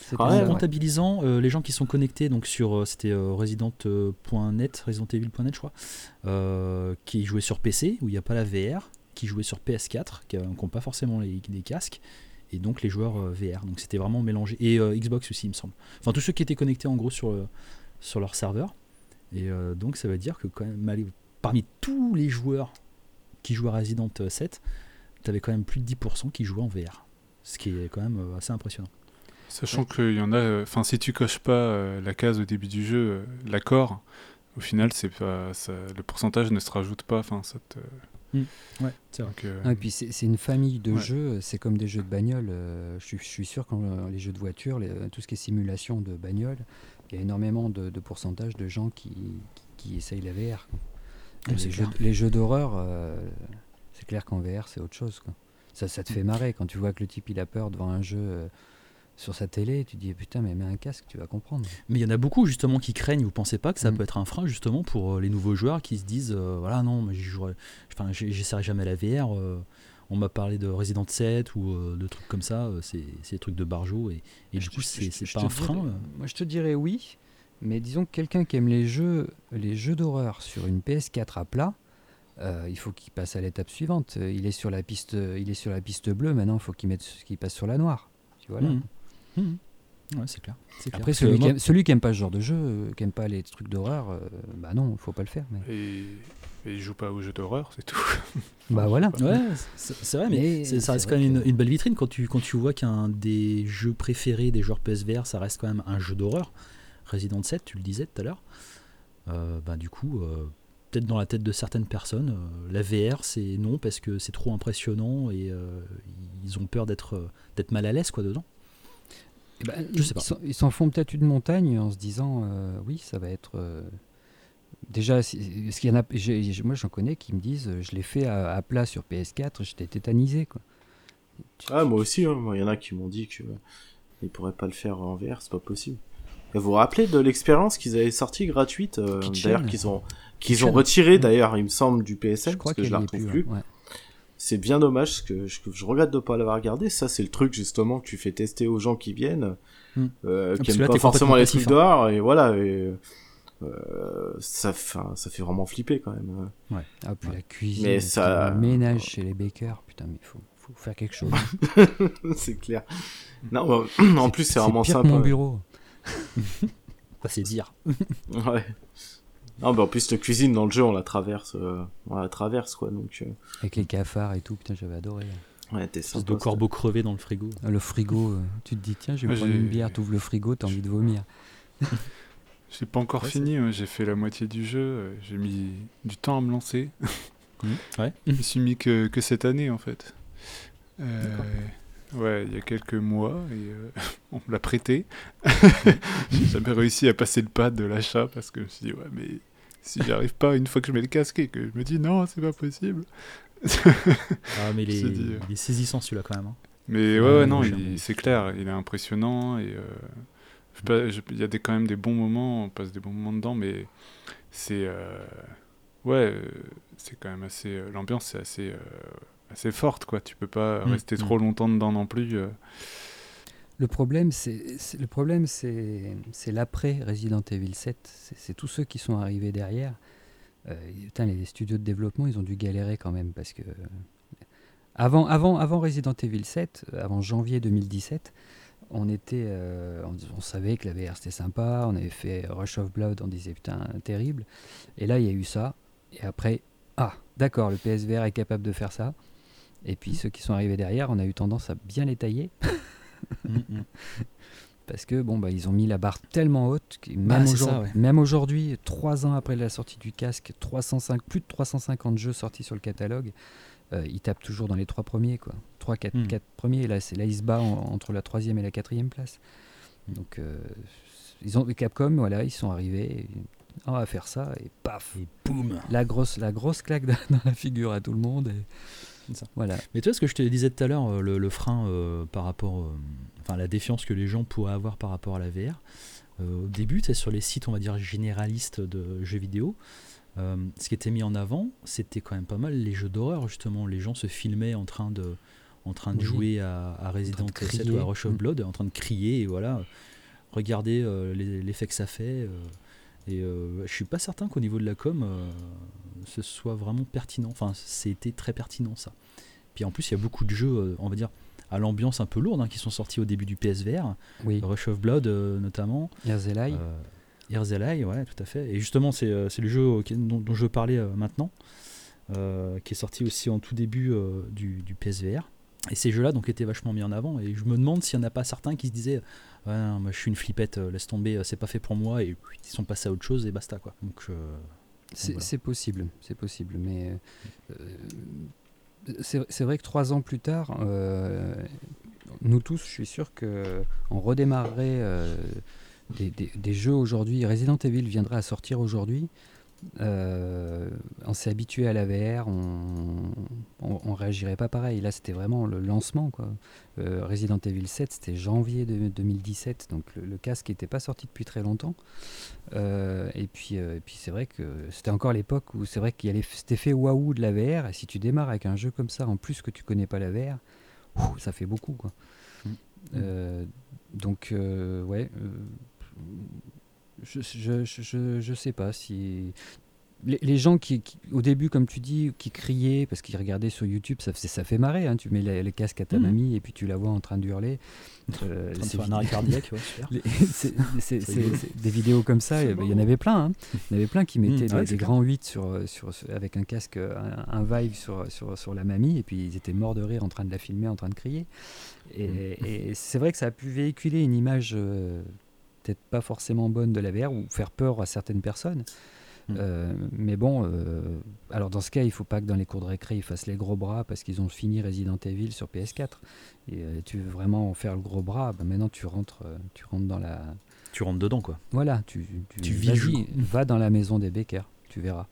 C: C'était
D: Ah
C: ça,
D: ouais,
A: En
C: ouais.
A: comptabilisant les gens qui sont connectés donc sur c'était Resident.net, Resident-Evil.net je crois, qui jouaient sur PC où il n'y a pas la VR, qui jouaient sur PS4 qui n'ont pas forcément des casques, et donc les joueurs VR. Donc c'était vraiment mélangé, et Xbox aussi il me semble. Enfin tous ceux qui étaient connectés en gros sur leur serveur. Et donc ça veut dire que quand même, parmi tous les joueurs qui jouent à Resident 7, tu avais quand même plus de 10% qui jouaient en VR. Ce qui est quand même assez impressionnant.
B: Sachant qu'il y en a, enfin si tu coches pas la case au début du jeu, l'accord, au final c'est pas, le pourcentage ne se rajoute pas. Enfin ça te.
A: Ouais, c'est vrai.
B: Donc,
C: Ah, et puis c'est une famille de
B: Ouais.
C: jeux, c'est comme des jeux de bagnole. Je suis sûr quand les jeux de voiture, tout ce qui est simulation de bagnole, il y a énormément de pourcentage de gens qui essayent la VR, quoi.
A: Oui,
C: Et
A: c'est
C: les jeux d'horreur, c'est clair qu'en VR c'est autre chose, quoi. Ça te fait marrer quand tu vois que le type il a peur devant un jeu sur sa télé, tu te dis putain mais mets un casque, tu vas comprendre.
A: Mais il y en a beaucoup justement qui craignent. Vous pensez pas que ça
C: Mm.
A: peut être un frein justement pour les nouveaux joueurs qui se disent voilà non mais j'essaierai jamais la VR. On m'a parlé de Resident 7 ou de trucs comme ça. C'est des trucs de barjo, et du coup c'est pas un frein.
C: Moi je te dirais oui, mais disons que quelqu'un qui aime les jeux d'horreur sur une PS4 à plat, il faut qu'il passe à l'étape suivante. Il est sur la piste bleue, maintenant il faut qu'il passe sur la noire. Tu vois là.
A: Mhm. Mhm. Ouais, c'est clair.
C: Après,
A: Parce que moi-
C: celui qui aime pas ce genre de jeu, qui aime pas les trucs d'horreur, bah non, il faut pas le faire. Mais...
B: et ils jouent pas aux jeux d'horreur, c'est tout.
C: Bah voilà.
A: Ouais, c'est vrai, mais
C: Mais
A: ça reste
C: c'est
A: quand
C: vrai
A: même
C: que-
A: une belle vitrine quand tu vois qu'un des jeux préférés des joueurs PSVR, ça reste quand même un jeu d'horreur. Resident 7, tu le disais tout à l'heure. Du coup, peut-être dans la tête de certaines personnes, la VR, c'est non parce que c'est trop impressionnant, et ils ont peur d'être mal à l'aise quoi dedans.
C: Eh ben,
A: Je sais pas.
C: Ils s'en font peut-être une montagne en se disant oui, ça va être. Déjà, ce qu'il y en a, moi j'en connais qui me disent je l'ai fait à plat sur PS4, j'étais tétanisé, quoi.
D: Ah, moi aussi, hein. Moi, il y en a qui m'ont dit que ils pourraient pas le faire en VR, c'est pas possible. Et vous vous rappelez de l'expérience qu'ils avaient sortie gratuite,
C: Kitchen.
D: d'ailleurs qu'ils ont
A: Kitchen.
D: retiré d'ailleurs, il me semble, du PSN,
C: Je crois
D: parce que je la
C: qu'elle y est
D: retrouve plus.
C: ouais.
D: C'est bien dommage que je regrette de pas l'avoir regardé. Ça, c'est le truc justement que tu fais tester aux gens qui viennent,
A: Mm.
D: qui
A: parce que
D: aiment
A: là,
D: pas
A: t'es
D: forcément
A: complètement
D: les
A: passif,
D: trucs dehors, et voilà. Et, ça fait vraiment flipper quand même.
C: Ah, puis la cuisine,
D: Mais
C: puis
D: ça-
C: le ménage chez les bakers, putain, mais faut faire quelque chose.
D: C'est clair. Non, en plus, c'est vraiment
C: pire
D: sympa.
C: que mon bureau.
A: Enfin, c'est dire.
D: Ouais. Non, en plus, la cuisine dans le jeu, on la traverse quoi. Donc,
C: Avec les cafards et tout, putain, j'avais adoré.
D: ouais, t'es
A: Espèce
D: sympa.
A: de corbeau crevé dans le frigo.
C: Le frigo, tu te dis, tiens, je vais
B: Moi,
C: prendre
B: j'ai-
C: une bière, t'ouvres le frigo, t'as envie de vomir.
B: J'ai pas encore
A: Ouais,
B: fini, j'ai fait la moitié du jeu, j'ai mis du temps à me lancer.
A: Ouais.
B: Je me suis mis que cette année en fait.
A: D'accord.
B: Ouais, il y a quelques mois, et on me l'a prêté. J'ai jamais réussi à passer le pas de l'achat parce que je me suis dit, ouais, mais si j'y arrive pas une fois que je mets le casque et que je me dis non, c'est pas possible.
A: Ah, mais
B: C'est dit,
A: il est saisissant celui-là quand même. Hein.
B: Mais
A: Ouais,
B: ouais, non,
A: moi, j'aime.
B: c'est clair, il est impressionnant, et il y a quand même des bons moments, on passe des bons moments dedans, mais c'est c'est quand même assez, l'ambiance c'est assez forte, quoi. Tu peux pas rester trop longtemps dedans non plus.
C: Le problème, c'est l'après Resident Evil 7. C'est tous ceux qui sont arrivés derrière. Putain, les studios de développement, ils ont dû galérer quand même parce que avant Resident Evil 7, avant janvier 2017, on savait que la VR c'était sympa. On avait fait Rush of Blood, on disait putain terrible. Et là, il y a eu ça. Et après, d'accord, le PSVR est capable de faire ça. Et puis ceux qui sont arrivés derrière, on a eu tendance à bien les tailler. Parce que ils ont mis la barre tellement haute que même aujourd'hui, 3 ans après la sortie du casque, plus de 350 jeux sortis sur le catalogue, ils tapent toujours dans les 3 premiers, quoi. 4 premiers, et là ils se battent entre la 3e et la 4e place. Donc Capcom, voilà, ils sont arrivés, on va faire ça, et paf,
A: Et boum.
C: la grosse claque dans la figure à tout le monde. Et
A: Ça.
C: voilà.
A: Mais tu vois ce que je te disais tout à l'heure, le frein par rapport, la défiance que les gens pourraient avoir par rapport à la VR. Au début, c'est sur les sites, on va dire généralistes de jeux vidéo. Ce qui était mis en avant, c'était quand même pas mal les jeux d'horreur justement. Les gens se filmaient en train en train de
C: Oui.
A: jouer à Resident
C: En train de
A: 7 ou
C: crier.
A: à Rush of Blood, en train de crier, et voilà, regardez l'effet que ça fait. Je suis pas certain qu'au niveau de la com, ce soit vraiment pertinent. Enfin, c'était très pertinent ça. Puis en plus, il y a beaucoup de jeux, on va dire, à l'ambiance un peu lourde, hein, qui sont sortis au début du PSVR.
C: Oui,
A: Rush of Blood notamment.
C: Herzeleid.
A: Herzeleid, ouais, tout à fait. Et justement, c'est le jeu dont je veux parler maintenant, qui est sorti aussi en tout début du PSVR. Et ces jeux-là donc étaient vachement mis en avant. Et je me demande s'il n'y en a pas certains qui se disaient ouais, non, moi, je suis une flippette, laisse tomber, c'est pas fait pour moi. Et ils sont passés à autre chose et basta, quoi. Donc, voilà.
C: C'est possible, mais c'est vrai que 3 ans plus tard, nous tous, je suis sûr qu'on redémarrerait des jeux aujourd'hui. Resident Evil viendrait à sortir aujourd'hui. On s'est habitué à la VR, on réagirait pas pareil. Là, c'était vraiment le lancement, quoi. Resident Evil 7, c'était janvier 2017, donc le casque n'était pas sorti depuis très longtemps. Et puis c'est vrai que c'était encore l'époque où c'est vrai qu'il y a cet effet waouh de la VR. Et si tu démarres avec un jeu comme ça, en plus que tu connais pas la VR, ça fait beaucoup, quoi. Donc ouais. Je sais pas si les gens qui au début, comme tu dis, qui criaient parce qu'ils regardaient sur YouTube, ça fait marrer, hein. Tu mets les casques à ta mamie et puis tu la vois en train de hurler,
A: en train de faire un arrêt cardiaque, ouais, super.
C: c'est des vidéos comme ça. Il y en avait plein, hein. Il y en avait plein qui mettaient des grands 8 avec un casque, un Vive sur la mamie, et puis ils étaient morts de rire en train de la filmer, en train de crier. Et c'est vrai que ça a pu véhiculer une image peut-être pas forcément bonne de la VR, ou faire peur à certaines personnes. Mais bon, alors dans ce cas, il faut pas que dans les cours de récré ils fassent les gros bras parce qu'ils ont fini Resident Evil sur PS4. Et tu veux vraiment faire le gros bras, maintenant tu rentres dans la...
A: Tu rentres dedans, quoi.
C: Voilà, tu
A: vis le jeu.
C: va dans la maison des Becker, tu verras.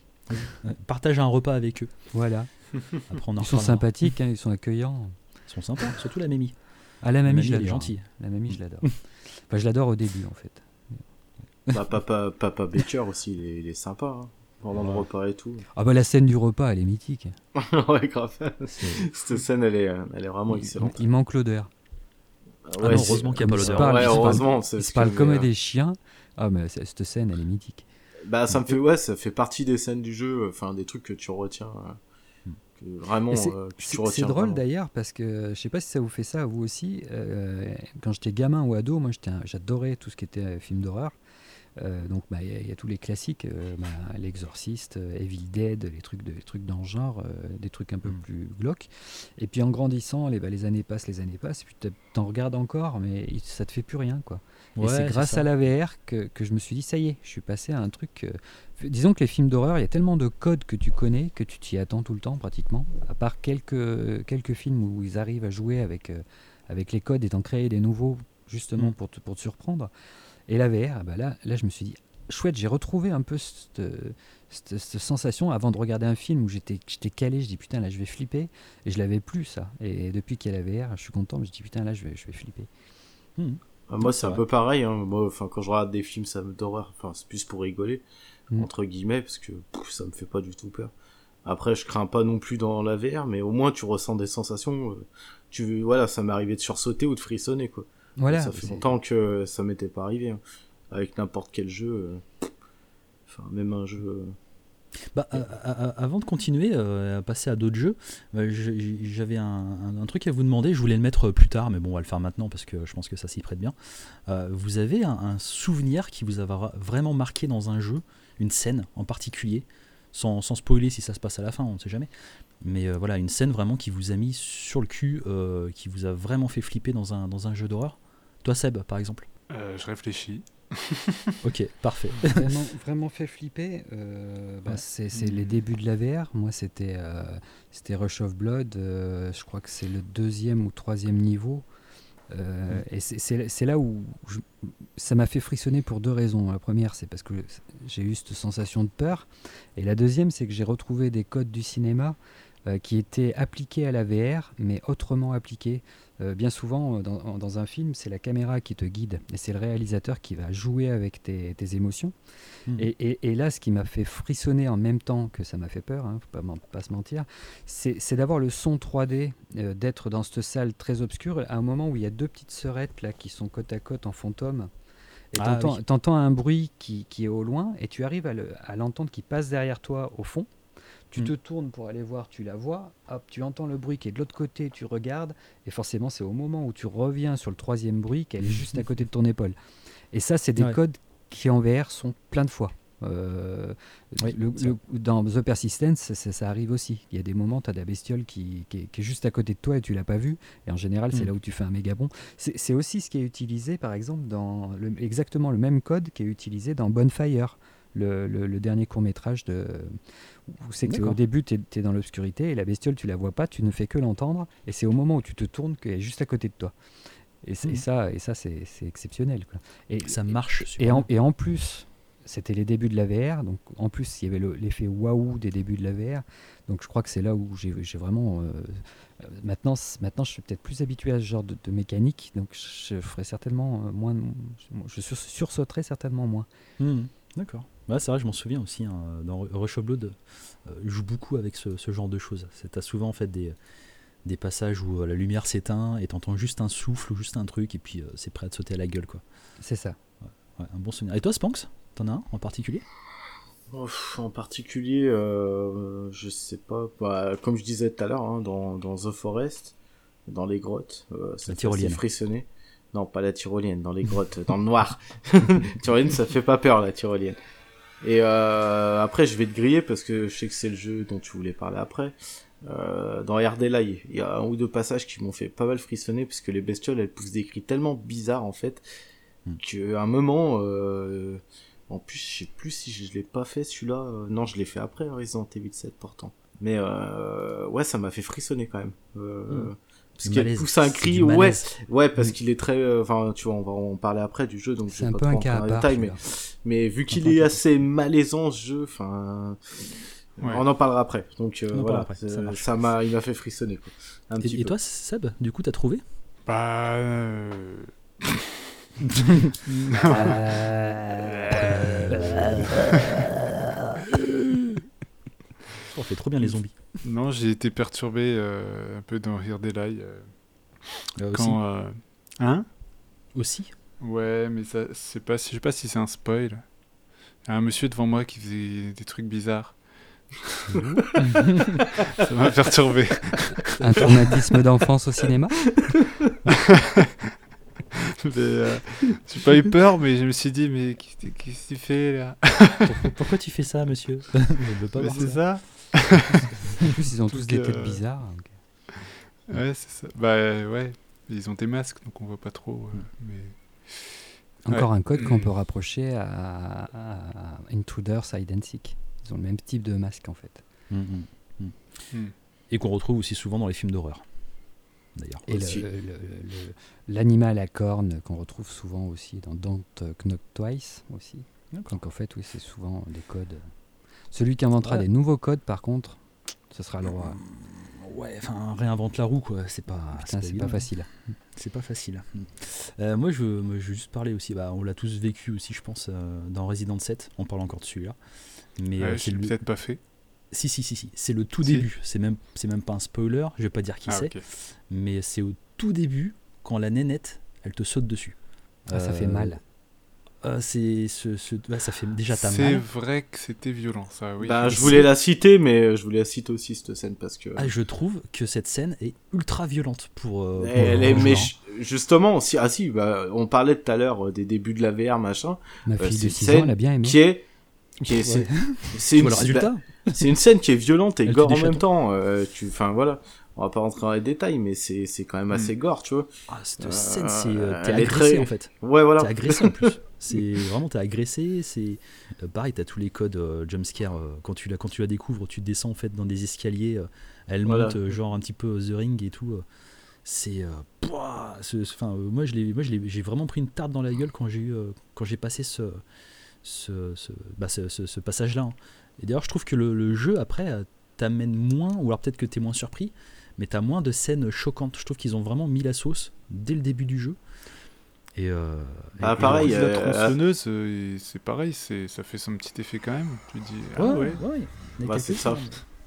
A: Partage un repas avec eux.
C: Voilà.
A: Après, on en
C: Ils sont
A: reparlera.
C: sympathiques, hein, ils sont accueillants.
A: Ils sont sympas, surtout la Mimi.
C: Ah, la mamie, je
A: elle est
C: l'adore.
A: gentille.
C: La mamie, je l'adore. Enfin, je l'adore au début, en fait.
D: Bah, Papa Baker aussi, il est sympa, hein, pendant le repas et tout.
C: Ah bah la scène du repas, elle est mythique.
D: Ouais, grave. Cette scène, elle est vraiment excellente.
C: Il manque l'odeur.
A: Ah non, heureusement qu'il n'y a pas
C: Ils se
A: l'odeur.
C: parlent,
D: Ouais,
C: ils se parlent-
D: heureusement.
C: Ils se parlent comme des chiens. Ah, mais cette scène, elle est mythique.
D: Bah, ça fait partie des scènes du jeu, enfin, des trucs que tu retiens. Que vraiment,
C: Et
D: tu retiens.
C: c'est drôle
D: vraiment.
C: d'ailleurs parce que je sais pas si ça vous fait ça à vous aussi. Quand j'étais gamin ou ado, moi j'adorais tout ce qui était film d'horreur. Donc il y a tous les classiques, l'Exorciste, Evil Dead, les trucs dans le genre, des trucs un peu plus glauques. Et puis en grandissant, les années passent, et puis t'en regardes encore, mais ça te fait plus rien, quoi. Et c'est grâce à la VR que je me suis dit, ça y est, je suis passé à un truc... disons que les films d'horreur, il y a tellement de codes que tu connais, que tu t'y attends tout le temps pratiquement, à part quelques films où ils arrivent à jouer avec les codes et t'en créer des nouveaux, justement pour te surprendre. Et la VR, bah là, je me suis dit, chouette, j'ai retrouvé un peu cette sensation avant de regarder un film où j'étais calé, je dis putain, là je vais flipper, et je l'avais plus, ça. Et depuis qu'il y a la VR, je suis content, je dis putain, là je vais flipper.
D: Moi, c'est un peu pareil, hein. Moi, quand je regarde des films d'horreur, c'est plus pour rigoler, entre guillemets, parce que ça me fait pas du tout peur. Après, je crains pas non plus dans la VR, mais au moins tu ressens des sensations. Voilà, ça m'est arrivé de sursauter ou de frissonner, quoi.
C: Voilà,
D: ça fait longtemps que ça m'était pas arrivé, hein. Avec n'importe quel jeu, même un jeu.
A: Avant de continuer à passer à d'autres jeux, j'avais un truc à vous demander. Je voulais le mettre plus tard, mais bon, on va le faire maintenant parce que je pense que ça s'y prête bien. Vous avez un souvenir qui vous a vraiment marqué dans un jeu, une scène en particulier, sans spoiler si ça se passe à la fin, on ne sait jamais. Mais voilà, une scène vraiment qui vous a mis sur le cul, qui vous a vraiment fait flipper dans un jeu d'horreur. Toi, Seb, par exemple.
B: Je réfléchis.
A: Ok, parfait.
C: Vraiment fait flipper. C'est les débuts de la VR. Moi, c'était Rush of Blood. Je crois que c'est le 2e ou 3e niveau. Et c'est là où ça m'a fait frissonner pour 2 raisons. La première, c'est parce que j'ai eu cette sensation de peur. Et la deuxième, c'est que j'ai retrouvé des codes du cinéma qui était appliquée à la VR, mais autrement appliquée. Bien souvent, dans un film, c'est la caméra qui te guide et c'est le réalisateur qui va jouer avec tes émotions. Et là, ce qui m'a fait frissonner en même temps que ça m'a fait peur, faut pas se mentir, c'est d'avoir le son 3D, d'être dans cette salle très obscure, à un moment où il y a deux petites sœurettes là, qui sont côte à côte en fantôme. Et t'entends un bruit qui est au loin et tu arrives à l'entendre qui passe derrière toi au fond. Tu te tournes pour aller voir, tu la vois, hop, tu entends le bruit qui est de l'autre côté, tu regardes, et forcément c'est au moment où tu reviens sur le troisième bruit qu'elle est juste à côté de ton épaule. Et ça, c'est des codes qui en VR sont plein de fois. Dans The Persistence, ça arrive aussi. Il y a des moments, tu as de la bestiole qui est juste à côté de toi et tu l'as pas vue, et en général c'est là où tu fais un méga bond. C'est aussi ce qui est utilisé par exemple dans exactement le même code qui est utilisé dans Bonfire, le dernier court-métrage où c'est qu'au début tu es dans l'obscurité et la bestiole tu la vois pas, tu ne fais que l'entendre, et c'est au moment où tu te tournes qu'elle est juste à côté de toi. Et ça c'est exceptionnel, quoi. Et
A: ça marche
C: et en plus c'était les débuts de la VR, donc en plus il y avait l'effet waouh des débuts de la VR, donc je crois que c'est là où j'ai vraiment maintenant je suis peut-être plus habitué à ce genre de mécanique, donc je ferai certainement moins, je sursauterai certainement moins.
A: D'accord. Ouais, c'est vrai, je m'en souviens aussi, dans Rush of Blood, joue beaucoup avec ce genre de choses. T'as souvent en fait des passages où la lumière s'éteint et t'entends juste un souffle ou juste un truc, et puis c'est prêt à te sauter à la gueule, quoi.
C: C'est ça.
A: Ouais, un bon souvenir. Et toi, Spanx, t'en as un en particulier ?
D: En particulier, je sais pas. Comme je disais tout à l'heure, dans The Forest, dans les grottes, ça fait assez frissonner. Non, pas la tyrolienne, dans les grottes, dans le noir. Tyrolienne, ça fait pas peur, la tyrolienne. Et après, je vais te griller parce que je sais que c'est le jeu dont tu voulais parler après. Dans RDLI, il y a un ou deux passages qui m'ont fait pas mal frissonner parce que les bestioles, elles poussent des cris tellement bizarres en fait qu'à un moment, en plus, je sais plus si je l'ai pas fait celui-là. Non, je l'ai fait après Resident Evil 7 pourtant. Mais ouais, ça m'a fait frissonner quand même. Parce qu'il pousse un cri, ouais, parce qu'il est très, enfin, tu vois, on va en parler après du jeu, donc
C: c'est un peu un cas à part,
D: mais vu qu'il est assez malaisant ce jeu, enfin, on en parlera après. Donc voilà, après, il m'a fait frissonner, quoi.
A: Et toi, Seb, du coup, t'as trouvé ? On fait trop bien les zombies.
B: Non, j'ai été perturbé un peu dans RDLI. Quand
A: aussi.
B: Ouais, mais ça, je sais pas si c'est un spoil. Il y a un monsieur devant moi qui faisait des trucs bizarres. Ça m'a perturbé.
C: Un traumatisme d'enfance au cinéma.
B: J'ai pas eu peur, mais je me suis dit, mais qu'est-ce que tu fais là ?
A: Pourquoi tu fais ça, monsieur ? Je veux pas voir
B: c'est ça.
C: En plus, ils ont tous des têtes bizarres. Donc...
B: Ouais, c'est ça. Bah ouais, ils ont des masques, donc on voit pas trop. Mais...
C: Encore un code qu'on peut rapprocher à Intruder's Hide and Seek. Ils ont le même type de masque en fait.
A: Et qu'on retrouve aussi souvent dans les films d'horreur. D'ailleurs.
C: Et l'animal à cornes qu'on retrouve souvent aussi dans Don't Knock Twice aussi. Donc en fait, oui, c'est souvent des codes. Celui qui inventera des nouveaux codes, par contre, ce sera le roi.
A: Ouais, enfin, réinvente la roue, quoi. C'est pas
C: facile.
A: C'est pas facile. Moi, je veux juste parler aussi. On l'a tous vécu aussi, je pense, dans Resident 7. On parle encore de celui-là. Mais
B: je l'ai peut-être pas fait.
A: Si. C'est le tout début. C'est même pas un spoiler. Je vais pas dire qui c'est. Okay. Mais c'est au tout début, quand la nénette, elle te saute dessus.
C: Ça fait mal.
A: Ça fait déjà ta mal.
B: C'est vrai que c'était violent, ça, oui.
D: Je voulais la citer, mais je voulais citer aussi cette scène parce que...
A: je trouve que cette scène est ultra violente pour
D: justement, on parlait tout à l'heure des débuts de la VR, machin.
C: Ma fille de 6 ans, elle a bien aimé.
A: C'est le résultat.
D: C'est une scène qui est violente et gore en même temps. Enfin, voilà. On va pas rentrer dans les détails, mais c'est quand même assez gore, tu vois.
A: Cette scène, t'es agressé en fait.
D: Ouais, voilà.
A: T'es agressé en plus. T'es agressé. C'est pareil, t'as tous les codes jumpscare. Quand tu la découvres, tu descends en fait dans des escaliers. Elle monte genre un petit peu The Ring et tout. Moi, j'ai vraiment pris une tarte dans la gueule quand j'ai passé ce passage-là. Et d'ailleurs, je trouve que le jeu après t'amène moins, ou alors peut-être que t'es moins surpris, mais t'as moins de scènes choquantes. Je trouve qu'ils ont vraiment mis la sauce dès le début du jeu. Et
D: pareil,
B: la tronçonneuse, c'est pareil, ça fait son petit effet quand même. Tu dis,
A: ouais.
D: Bah, c'est ça.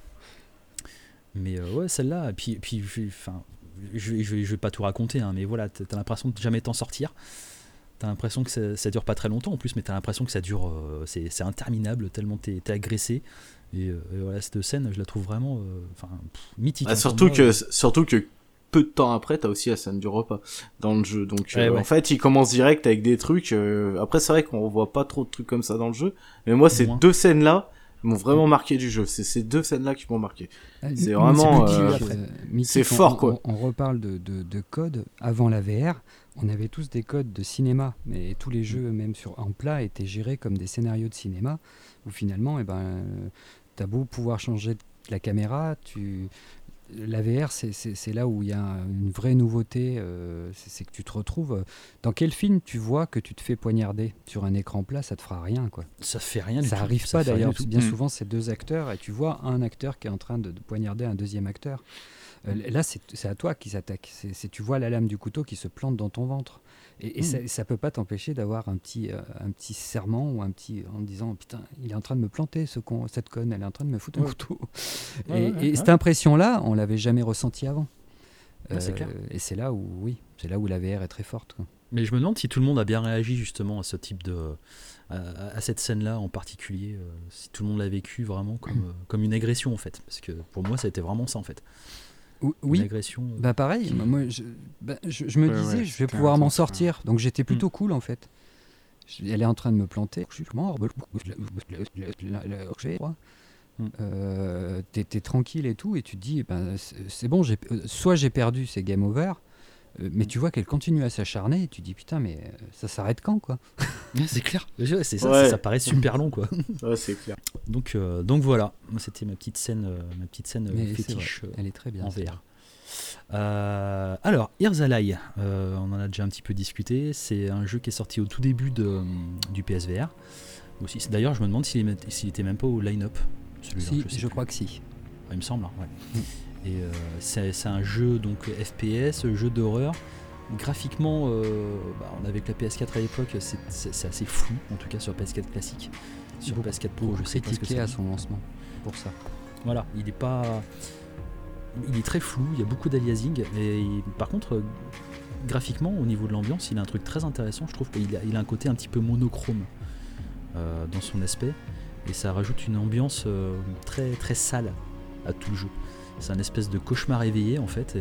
A: Mais ouais, celle-là, et puis enfin, je vais pas tout raconter, hein, mais voilà, t'as l'impression de jamais t'en sortir. T'as l'impression que ça dure pas très longtemps en plus, mais t'as l'impression que ça dure, c'est interminable tellement t'es agressé. Et voilà, cette scène, je la trouve vraiment mythique.
D: Ah, surtout que peu de temps après, t'as aussi la scène du repas dans le jeu. Donc en fait, il commence direct avec des trucs. Après, c'est vrai qu'on voit pas trop de trucs comme ça dans le jeu, mais moi, ces deux scènes-là m'ont vraiment marqué du jeu. C'est ces deux scènes-là qui m'ont marqué. C'est vraiment, c'est fort, quoi.
C: On reparle de codes avant la VR. On avait tous des codes de cinéma, mais tous les jeux, même en plat, étaient gérés comme des scénarios de cinéma, où finalement, t'as beau pouvoir changer la caméra, la VR, c'est là où il y a une vraie nouveauté, c'est que tu te retrouves... Dans quel film tu vois que tu te fais poignarder sur un écran plat, ça te fera rien, quoi.
A: Ça fait rien du tout.
C: Ça arrive pas d'ailleurs, bien souvent c'est deux acteurs, et tu vois un acteur qui est en train de poignarder un deuxième acteur. Là, c'est à toi qu'ils s'attaquent. Tu vois la lame du couteau qui se plante dans ton ventre. Et ça peut pas t'empêcher d'avoir un petit serment ou en disant putain, il est en train de me planter cette conne, elle est en train de me foutre un couteau. Et cette impression-là, on l'avait jamais ressentie avant.
A: C'est clair.
C: Et c'est là où la VR est très forte, quoi.
A: Mais je me demande si tout le monde a bien réagi justement à ce type à cette scène-là en particulier, si tout le monde l'a vécu vraiment comme une agression en fait, parce que pour moi ça a été vraiment ça en fait.
C: Oui,
A: agression.
C: Bah pareil, moi je me disais je vais pouvoir m'en sortir, donc j'étais plutôt cool en fait. Elle est en train de me planter, je suis mort, t'es tranquille et tout, et tu te dis c'est bon, soit j'ai perdu, c'est game over, mais tu vois qu'elle continue à s'acharner, et tu te dis putain, mais ça s'arrête quand, quoi.
A: C'est clair, c'est ça, ça paraît super long, quoi.
D: Ouais, c'est clair.
A: Donc voilà, c'était ma petite scène fétiche.
C: Elle est très bien
A: en VR. Alors, Here's Alive, on en a déjà un petit peu discuté. C'est un jeu qui est sorti au tout début du PSVR. Aussi, d'ailleurs, je me demande s'il était même pas au line-up.
C: Si, je crois que si.
A: Il me semble, ouais. Et c'est un jeu donc FPS, jeu d'horreur. Graphiquement, on avait que la PS4 à l'époque, c'est assez flou, en tout cas sur PS4 classique. Sur PS4 Pro, je sais pas ce que c'est.
C: À son lancement pour ça.
A: Voilà, il est très flou, il y a beaucoup d'aliasing, et par contre, graphiquement, au niveau de l'ambiance, il a un truc très intéressant. Je trouve qu'il a un côté un petit peu monochrome dans son aspect, et ça rajoute une ambiance très très sale à tout le jeu. C'est un espèce de cauchemar éveillé en fait,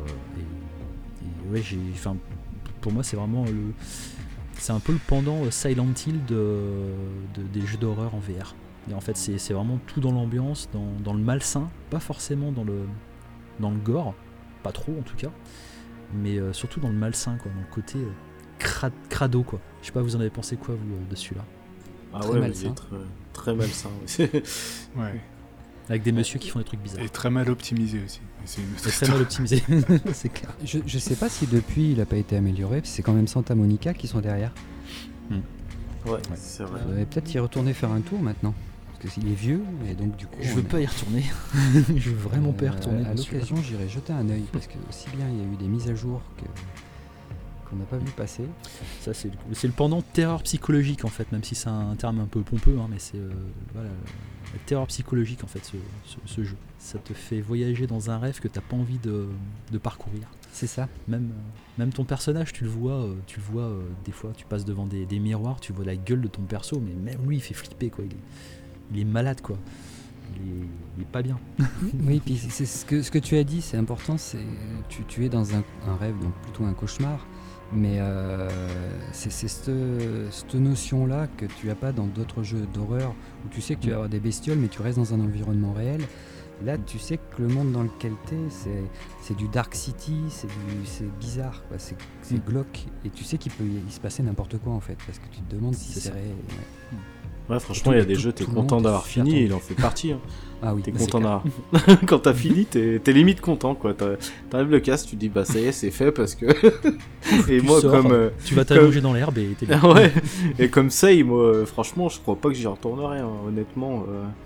A: ouais, pour moi c'est vraiment c'est un peu le pendant Silent Hill des jeux d'horreur en VR. Et en fait c'est vraiment tout dans l'ambiance, dans le malsain, pas forcément dans le gore, pas trop en tout cas, mais surtout dans le malsain, quoi, dans le côté crado, quoi. Je sais pas, vous en avez pensé quoi vous de celui-là?
D: Ah très malsain. Très malsain.
B: Ouais.
A: Avec des messieurs qui font des trucs bizarres.
B: Et très mal optimisé aussi.
A: C'est très mal optimisé, c'est clair.
C: Je sais pas si depuis il a pas été amélioré, parce que c'est quand même Santa Monica qui sont derrière.
D: Ouais, c'est vrai.
C: Vous allez peut-être y retourner faire un tour maintenant, parce qu'il est vieux, et donc du coup...
A: Je veux pas y retourner. Je veux vraiment pas y retourner.
C: À l'occasion, j'irai jeter un œil, parce que aussi bien il y a eu des mises à jour qu'on n'a pas vu passer.
A: Ça, c'est le pendant terreur psychologique en fait, même si c'est un terme un peu pompeux, hein, mais c'est voilà, la terreur psychologique en fait, ce jeu. Ça te fait voyager dans un rêve que t'as pas envie de parcourir.
C: C'est ça.
A: Même ton personnage, tu le vois des fois, tu passes devant des miroirs, tu vois la gueule de ton perso, mais même lui il fait flipper, quoi. Il est malade, quoi. Il est pas bien.
C: Oui, puis c'est ce que tu as dit, c'est important, c'est tu es dans un rêve, donc plutôt un cauchemar, mais c'est cette notion-là que tu n'as pas dans d'autres jeux d'horreur, où tu sais que tu vas avoir des bestioles, mais tu restes dans un environnement réel. Là, tu sais que le monde dans lequel tu es, c'est du Dark City, c'est bizarre, quoi. C'est glauque, et tu sais qu'il peut y se passer n'importe quoi, en fait, parce que tu te demandes si c'est réel.
D: Ouais, franchement, il y a des jeux, t'es content d'avoir fini, et il en fait partie. Hein.
C: Ah oui,
D: t'es content d'avoir. Quand t'as fini, t'es limite content, quoi. T'arrives le casque, tu te dis, bah ça y est, c'est fait, parce que. Et
A: tu
D: moi,
A: sors, tu vas t'allonger dans l'herbe et t'es bien.
D: Ouais, et comme ça, moi, franchement, je crois pas que j'y retournerai, hein. Honnêtement.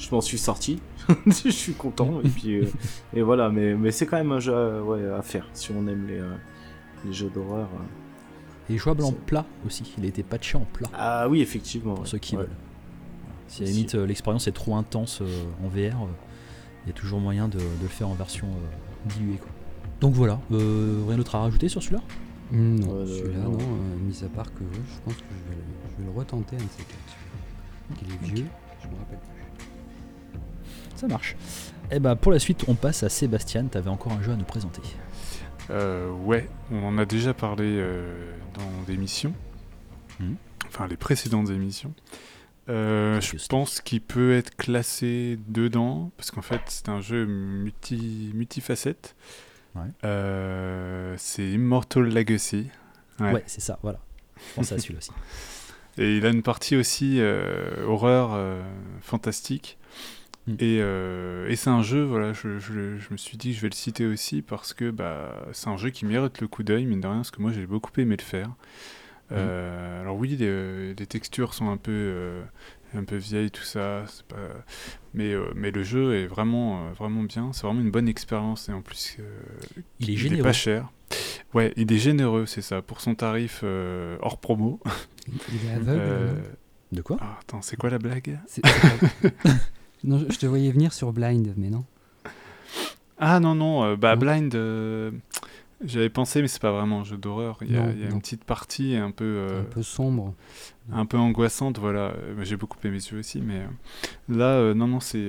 D: je m'en suis sorti. Je suis content. Et puis et voilà, mais c'est quand même un jeu à faire si on aime les jeux d'horreur.
A: Et jouable en plat aussi, il a été patché en plat.
D: Ah oui, effectivement.
A: Pour ceux qui veulent. Si à la
D: Aussi.
A: limite l'expérience est trop intense en VR, il y a toujours moyen de le faire en version diluée, quoi. Donc voilà, rien d'autre à rajouter sur celui-là ?
C: Non, celui-là,
D: non.
C: non. Mis à part que je pense que je vais le retenter un de ces quatre. Il est vieux, je me rappelle plus.
A: Ça marche. Et bah pour la suite, on passe à Sébastien, t'avais encore un jeu à nous présenter.
B: Ouais, on en a déjà parlé dans des émissions, enfin les précédentes émissions. Je pense qu'il peut être classé dedans, parce qu'en fait c'est un jeu multifacette.
A: Ouais.
B: C'est Immortal Legacy.
A: Ouais, c'est ça, voilà. Je pense à celui-là aussi.
B: Et il a une partie aussi horreur fantastique. Et c'est un jeu, voilà, je me suis dit que je vais le citer aussi parce que c'est un jeu qui mérite le coup d'œil, mine de rien, parce que moi j'ai beaucoup aimé le faire. Alors oui, les textures sont un peu vieilles, tout ça, c'est pas... mais le jeu est vraiment bien, c'est vraiment une bonne expérience, et en plus
A: il est
B: il
A: généreux.
B: est pas cher. Ouais, il est généreux, c'est ça, pour son tarif hors promo.
C: Il est aveugle.
A: De quoi ?
B: Ah, attends, c'est quoi la blague ?
C: Non, je te voyais venir sur Blind, mais non.
B: Ah non,
C: Non.
B: Blind, j'avais pensé, mais c'est pas vraiment un jeu d'horreur. Il y a une petite partie un peu
C: sombre.
B: Un peu angoissante, voilà. J'ai beaucoup aimé ce jeu aussi, mais là, non, c'est...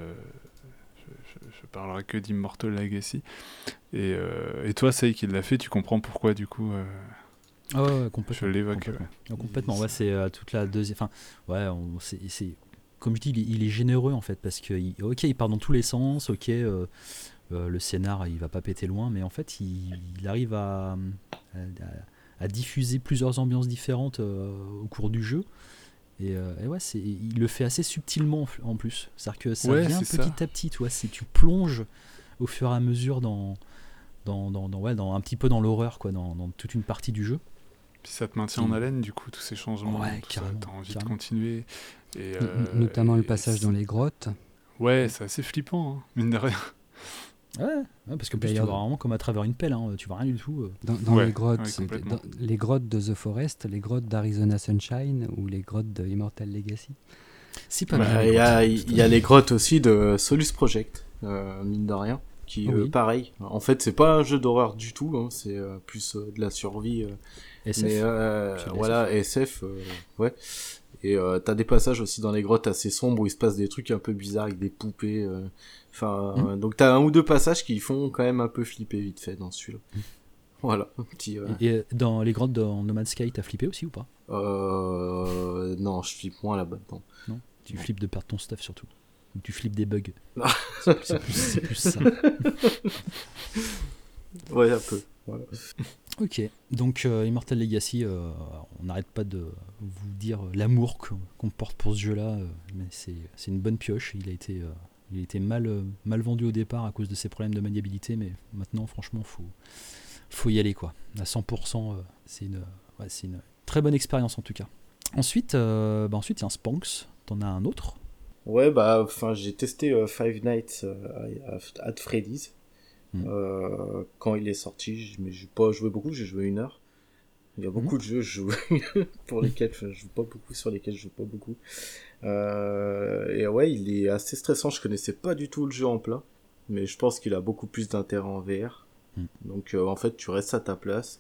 B: je parlerai que d'Immortal Legacy. Et toi, Saïk, qui l'a fait, tu comprends pourquoi, du coup...
A: ouais, complètement.
B: Je l'évoque.
A: Complètement, ouais, c'est toute la deuxième... Enfin, ouais, c'est... Comme je dis, il est généreux, en fait, parce que, il part dans tous les sens, le scénar, il va pas péter loin, mais en fait, il arrive à diffuser plusieurs ambiances différentes au cours du jeu. Et ouais, il le fait assez subtilement en plus. C'est-à-dire que ça vient petit à petit, tu plonges au fur et à mesure dans un petit peu dans l'horreur, quoi, dans toute une partie du jeu.
B: Puis ça te maintient en haleine, du coup, tous ces changements.
A: Ouais, carrément.
B: T'as envie de continuer. Et,
C: notamment le passage dans les grottes.
B: Ouais, c'est assez flippant, hein, mine de rien.
A: Ouais, parce que plus tu vois vraiment comme à travers une pelle, hein, tu vois rien du tout.
C: Dans les grottes, les grottes de The Forest, les grottes d'Arizona Sunshine ou les grottes de Immortal Legacy.
A: C'est pas mal.
D: Il y a les grottes aussi de Solus Project, mine de rien, qui pareil. En fait, c'est pas un jeu d'horreur du tout, hein, c'est plus de la survie.
A: SF.
D: Mais voilà, SF, ouais. Et t'as des passages aussi dans les grottes assez sombres où il se passe des trucs un peu bizarres avec des poupées. Donc t'as un ou deux passages qui font quand même un peu flipper vite fait dans celui-là. Voilà.
A: Et dans les grottes de No Man's Sky, t'as flippé aussi ou pas ?
D: Non, je flippe moins là-bas.
A: Non. Tu flippes de perdre ton stuff surtout. Ou tu flippes des bugs. c'est plus ça.
D: Ouais, un peu. Voilà.
A: Ok, donc Immortal Legacy, on n'arrête pas de vous dire l'amour qu'on porte pour ce jeu-là, mais c'est une bonne pioche. Il a été mal vendu au départ à cause de ses problèmes de maniabilité, mais maintenant, franchement, faut y aller, quoi. À 100%, c'est une très bonne expérience en tout cas. Ensuite, il y a un Spanx. T'en as un autre ?
D: Ouais, j'ai testé Five Nights at Freddy's. Quand il est sorti, mais j'ai pas joué beaucoup, j'ai joué 1 heure. Il y a beaucoup de jeux pour lesquels je joue pas beaucoup, sur lesquels je joue pas beaucoup. Et ouais, il est assez stressant, je connaissais pas du tout le jeu en plat, mais je pense qu'il a beaucoup plus d'intérêt en VR. Donc en fait, tu restes à ta place,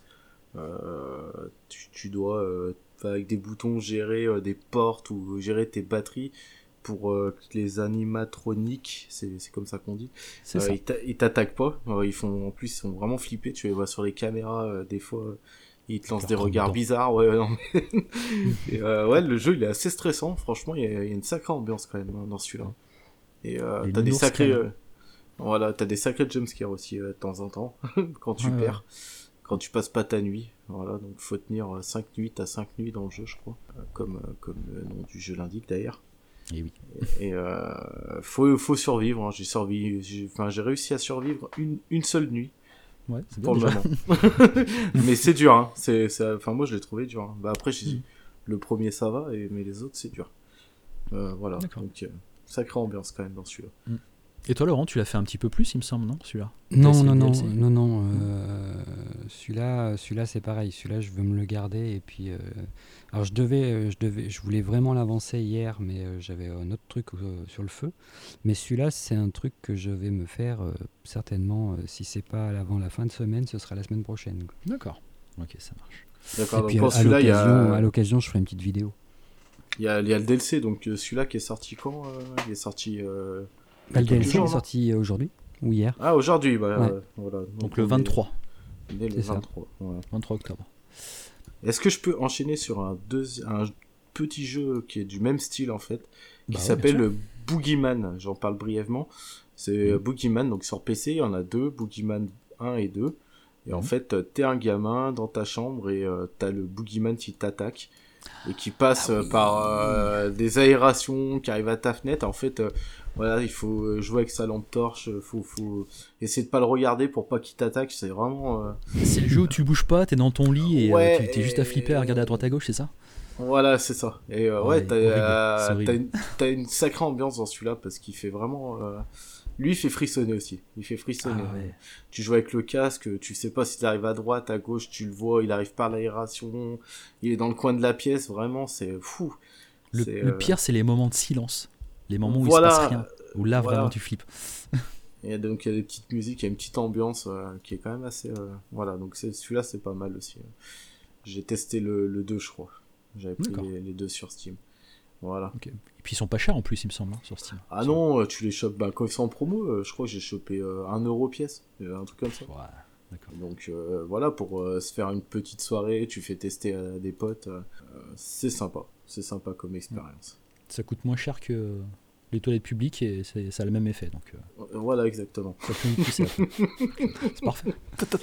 D: tu dois avec des boutons gérer des portes ou gérer tes batteries. Pour les animatroniques, c'est comme ça qu'on dit. Ils t'attaquent pas. Ils font vraiment flipper. Tu les vois sur les caméras des fois. Ils te lancent des regards bizarres. Ouais, non, mais... Et, ouais, le jeu il est assez stressant. Franchement, il y a une sacrée ambiance quand même dans celui-là. Et t'as des sacrés, t'as des sacrés jumpscares aussi de temps en temps quand tu perds, quand tu passes pas ta nuit. Voilà, donc faut tenir 5 nuits. T'as 5 nuits dans le jeu, je crois, comme le nom du jeu l'indique d'ailleurs.
A: Et oui.
D: Et faut survivre. Hein. J'ai réussi à survivre une seule nuit.
A: Ouais, c'est
D: pour
A: bien
D: le moment. Mais c'est dur. Hein. Moi, je l'ai trouvé dur. Hein. Après, le premier ça va, mais les autres c'est dur. Voilà.
A: D'accord.
D: Donc Sacrée ambiance quand même dans celui-là.
A: Et toi, Laurent, tu l'as fait un petit peu plus, il me semble, non, celui-là?
C: Non,
A: essayé
C: non,
A: le
C: non,
A: DLC?
C: non, non. Celui-là, c'est pareil. Celui-là, je veux me le garder. Et puis, alors, je voulais vraiment l'avancer hier, mais j'avais un autre truc sur le feu. Mais celui-là, c'est un truc que je vais me faire certainement. Si c'est pas avant la fin de semaine, ce sera la semaine prochaine, quoi.
A: D'accord. Ok, ça marche.
D: D'accord,
C: Et
D: donc
C: puis,
D: pour celui-là,
C: à l'occasion, je ferai une petite vidéo.
D: il y a le DLC, donc celui-là qui est sorti quand Il est sorti...
C: Le
D: quelques
C: DLC
D: jours,
C: est
D: non
C: sorti aujourd'hui ou hier.
D: Ah, aujourd'hui,
C: Ouais.
D: voilà.
A: Donc le
D: on est-
A: 23.
D: on est le
C: C'est ça.
D: 23. Voilà.
A: 23 octobre.
D: Est-ce que je peux enchaîner sur un petit jeu qui est du même style en fait, qui
A: Bah ouais,
D: s'appelle
A: bien
D: le Boogeyman. J'en parle brièvement. C'est Boogeyman, donc sur PC, il y en a deux, Boogeyman 1 et 2. Et en fait, t'es un gamin dans ta chambre et t'as le Boogeyman qui t'attaque et qui passe par des aérations qui arrivent à ta fenêtre. En fait, voilà, il faut jouer avec sa lampe torche, faut essayer de pas le regarder pour pas qu'il t'attaque. C'est vraiment
A: C'est le jeu où tu bouges pas, t'es dans ton lit et
D: Ouais,
A: t'es juste à flipper à regarder à droite à gauche, c'est ça?
D: voilà, c'est ça. Et ouais,
A: Ouais, c'est horrible.
D: t'as une sacrée ambiance dans celui-là parce qu'il fait vraiment. Lui, il fait frissonner aussi. Il fait frissonner.
A: Ah ouais.
D: Tu joues avec le casque, tu sais pas s'il arrive à droite, à gauche, tu le vois, il arrive par l'aération, il est dans le coin de la pièce, vraiment, c'est fou.
A: Le pire, c'est les moments de silence. Les moments où
D: Voilà,
A: il se passe rien. Où là,
D: voilà.
A: vraiment, tu flippes.
D: Et donc, il y a des petites musiques, il y a une petite ambiance qui est quand même assez. Voilà, donc celui-là, c'est pas mal aussi. J'ai testé le 2, je crois. J'avais pris
A: D'accord.
D: les deux sur Steam. Voilà.
A: Ok. Et puis ils sont pas chers en plus, il me semble, hein, sur Steam.
D: Ah non, tu les chopes, quand ils sont en promo, je crois que j'ai chopé 1€ pièce, un truc comme ça.
A: Ouais, d'accord.
D: Donc voilà, pour se faire une petite soirée, tu fais tester à des potes, c'est sympa comme expérience.
A: Ça coûte moins cher que les toilettes publiques et ça a le même effet. Donc
D: Voilà, exactement.
A: ça peut nous pousser après. C'est parfait.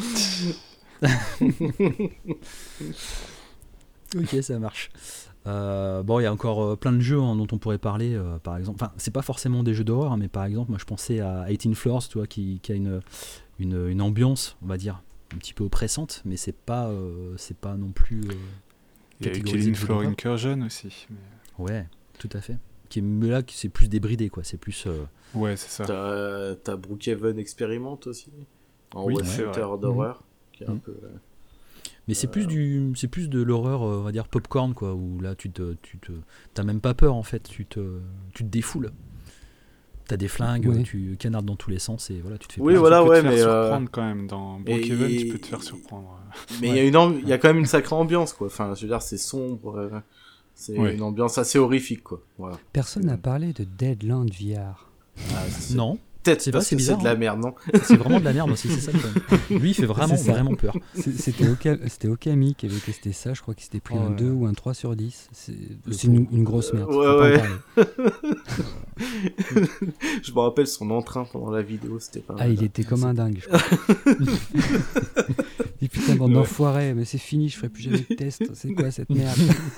A: Ok, ça marche. Bon, il y a encore plein de jeux dont on pourrait parler, par exemple. Enfin, c'est pas forcément des jeux d'horreur, mais par exemple, moi je pensais à 18 Floors, tu vois, qui a une ambiance, on va dire, un petit peu oppressante, mais c'est pas non plus.
B: Il y a eu
A: catégorisé
B: Killing
A: de jeu
B: Floor
A: d'horreur.
B: Incursion aussi. Mais...
A: Ouais, tout à fait. Mais là, c'est plus débridé, quoi. C'est plus.
B: Ouais, c'est ça.
D: T'as Brookhaven Experiment aussi, en
A: Oui,
B: c'est
D: shooter
B: vrai.
D: d'horreur, qui est un
A: Mhm.
D: peu...
A: Mais c'est plus de l'horreur, on va dire popcorn, quoi. Où là, t'as même pas peur en fait. Tu te défoules. T'as des flingues,
C: Ouais.
A: tu canardes dans tous les sens et voilà, tu te fais
D: Oui,
A: peur.
D: voilà,
B: tu peux
D: ouais,
B: te faire
D: mais,
B: surprendre quand même. Dans Brookhaven,
D: et-
B: tu peux te faire surprendre.
D: Mais il
A: Ouais.
D: il y a quand même une sacrée ambiance, quoi. Enfin, je veux dire, c'est sombre, c'est
B: Ouais.
D: une ambiance assez horrifique, quoi. Voilà.
C: Personne n'a parlé de Deadland VR.
D: Ah, c'est
A: Non,
D: peut-être
A: c'est
D: parce
A: vrai, c'est
D: que c'est
A: bizarre,
D: de la
A: hein.
D: merde, non?
A: c'est vraiment de la merde aussi, c'est ça le problème. Lui, il fait vraiment,
C: C'est ça.
A: vraiment peur.
C: C'était Okami qui avait testé ça. Je crois qu'il s'était pris
A: Oh
C: un
A: là
C: 2
A: là.
C: ou un 3 sur 10. C'est
A: pauvre.
C: une grosse merde.
D: Ouais,
C: faut pas en
D: ouais.
C: parler.
D: Je me rappelle son entrain pendant la vidéo, c'était pas
C: Ah,
D: mal.
C: il était comme un dingue, je crois. Et putain, bande d'enfoirés, mais c'est fini, je ferai plus jamais de test. C'est quoi cette merde?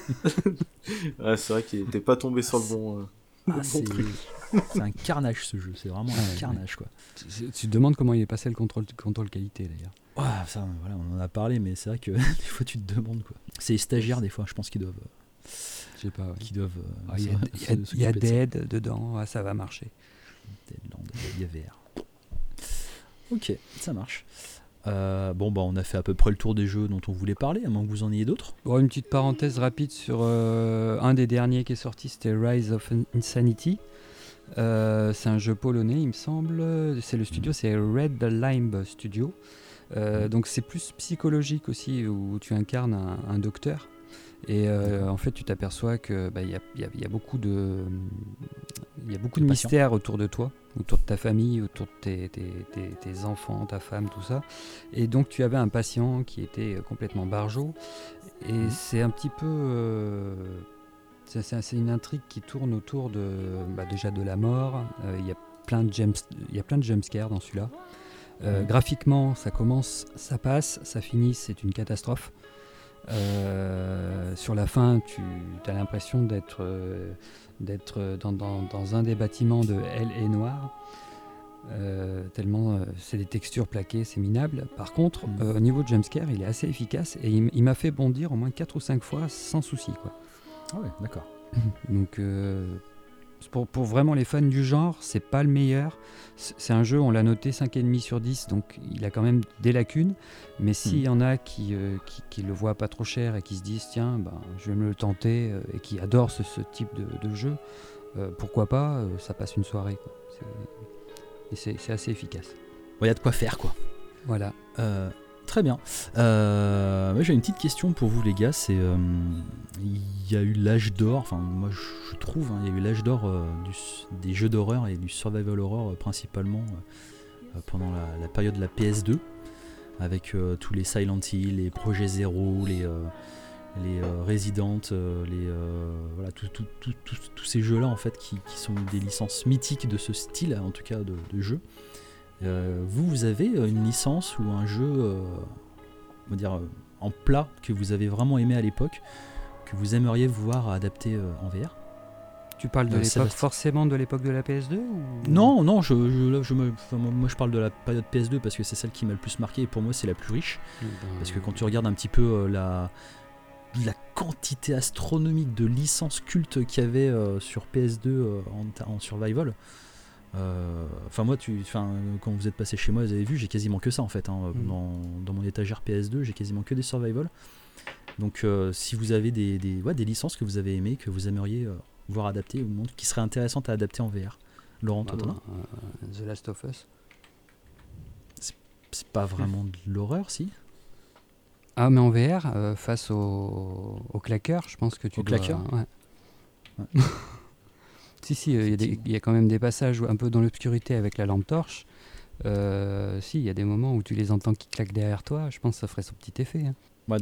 D: Ouais, c'est vrai qu'il était pas tombé sur le bon...
A: Ah, c'est un carnage ce jeu, c'est vraiment un
C: Ouais,
A: carnage quoi.
C: Tu te demandes comment il est passé le contrôle qualité d'ailleurs.
A: Ouais, ça, voilà, on en a parlé, mais c'est vrai que des fois tu te demandes quoi. C'est les stagiaires des fois, je pense qu'ils doivent.
C: Je sais pas. Ouais. Ah, Il y a
A: s'occuper de ça.
C: Dead dedans, ah, ça va marcher.
A: Deadland, il y a VR. Ok, ça marche. Bon, bah, on a fait à peu près le tour des jeux dont on voulait parler, à moins que vous en ayez d'autres.
C: Bon, une petite parenthèse rapide sur un des derniers qui est sorti, c'était Rise of Insanity. C'est un jeu polonais, il me semble. C'est le studio, c'est Red Limb Studio. Donc c'est plus psychologique aussi, où tu incarnes un docteur. Et en fait, tu t'aperçois que y a beaucoup de
A: Patient.
C: mystères autour de toi, autour de ta famille, autour de tes enfants, ta femme, tout ça. Et donc, tu avais un patient qui était complètement barjot. Et c'est un petit peu... c'est une intrigue qui tourne autour déjà de la mort. Il y a plein de jumpscares dans celui-là. Graphiquement, ça commence, ça passe, ça finit, c'est une catastrophe. Sur la fin, tu as l'impression d'être dans un des bâtiments de L.A. Noir. Tellement c'est des textures plaquées, c'est minable. Par contre, au niveau de jumpscare, il est assez efficace et il m'a fait bondir au moins 4 ou 5 fois sans souci, quoi.
A: Ah ouais, d'accord.
C: Donc Pour vraiment les fans du genre, c'est pas le meilleur. C'est un jeu, on l'a noté 5,5 sur 10, donc il a quand même des lacunes. Mais s'il y en a qui le voient pas trop cher et qui se disent tiens, je vais me le tenter et qui adorent ce type de jeu, pourquoi pas, ça passe une soirée, quoi. C'est assez efficace.
A: Il y a de quoi faire, quoi.
C: Voilà.
A: Très bien. Moi, j'ai une petite question pour vous, les gars. C'est il y a eu l'âge d'or. Enfin, moi, je trouve, il y a eu l'âge d'or des jeux d'horreur et du survival horror principalement pendant la période de la PS2, avec tous les Silent Hill, les Projets Zero, les Resident, voilà, tous ces jeux-là en fait qui sont des licences mythiques de ce style, en tout cas de jeu. Vous avez une licence ou un jeu on va dire, en plat que vous avez vraiment aimé à l'époque, que vous aimeriez voir adapté en VR?
C: Tu parles de l'époque, forcément de l'époque de la PS2 ou...
A: Non, moi je parle de la période PS2 parce que c'est celle qui m'a le plus marqué et pour moi c'est la plus riche. Parce que quand tu regardes un petit peu la quantité astronomique de licences cultes qu'il y avait sur PS2 en survival, moi, quand vous êtes passé chez moi, vous avez vu, j'ai quasiment que ça en fait. Dans mon étagère PS2, j'ai quasiment que des survival. Donc, si vous avez des licences que vous avez aimées, que vous aimeriez voir adaptées, ou qui seraient intéressantes à adapter en VR. Laurent, toi, t'en as ?
C: The Last of Us.
A: C'est pas vraiment de l'horreur, si ?
C: Ah, mais en VR, face au claqueur, je pense que tu dois...
A: claqueur ?
C: Ouais. Si, il y a quand même des passages un peu dans l'obscurité avec la lampe torche. Il y a des moments où tu les entends qui claquent derrière toi. Je pense que ça ferait son petit effet. Hein.
A: Ouais,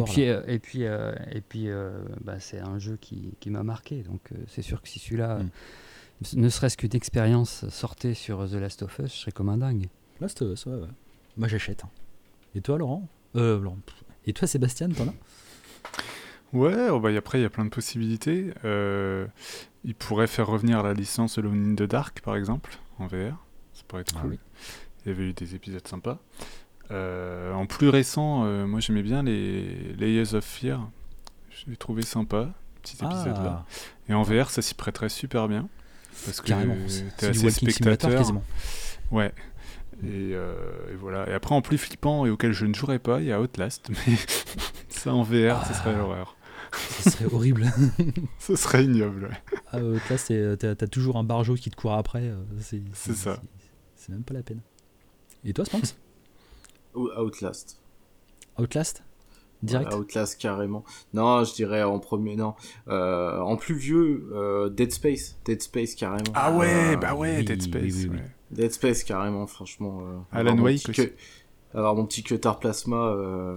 C: C'est un jeu qui m'a marqué. Donc c'est sûr que si celui-là, ne serait-ce qu'une expérience, sortait sur The Last of Us, je serais comme un dingue.
A: Last of Us, ouais. Moi j'achète. Et toi, Laurent ? Et toi, Sébastien, t'en as ?
B: Ouais, après il y a plein de possibilités. Il pourrait faire revenir la licence Alone in the Dark, par exemple, en VR. Ça pourrait être cool. Oui. Il y avait eu des épisodes sympas. En plus récent, moi j'aimais bien les Layers of Fear. Je l'ai trouvé sympa, petit épisode là. Et en VR, ça s'y prêterait super bien. Parce que
A: carrément.
B: T'es assez spectateur. Quasiment. Ouais. Et voilà. Et après, en plus flippant et auquel je ne jouerais pas, il y a Outlast. Mais ça en VR, ce serait l'horreur.
A: Ce serait horrible.
B: Ce serait ignoble. Ouais.
A: Là, t'as toujours un barjo qui te court après. C'est
B: ça.
A: C'est même pas la peine. Et toi, Spanx ?
D: Outlast.
A: Outlast ? Direct ?
D: Ouais, Outlast, carrément. Non, je dirais en premier, non. En plus vieux, Dead Space. Dead Space, carrément.
B: Ah ouais, oui, Dead Space. Oui.
D: Ouais. Dead Space, carrément, franchement.
B: Alan Wake aussi.
D: Alors, mon petit cutter plasma,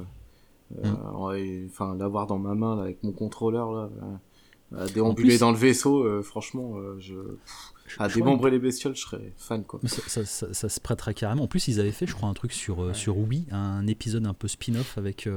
D: l'avoir dans ma main là, avec mon contrôleur, là, déambuler dans le vaisseau, franchement, démembrer les bestioles, je serais fan, quoi.
A: Ça se prêterait carrément. En plus, ils avaient fait, je crois, un truc sur Wii, un épisode un peu spin-off avec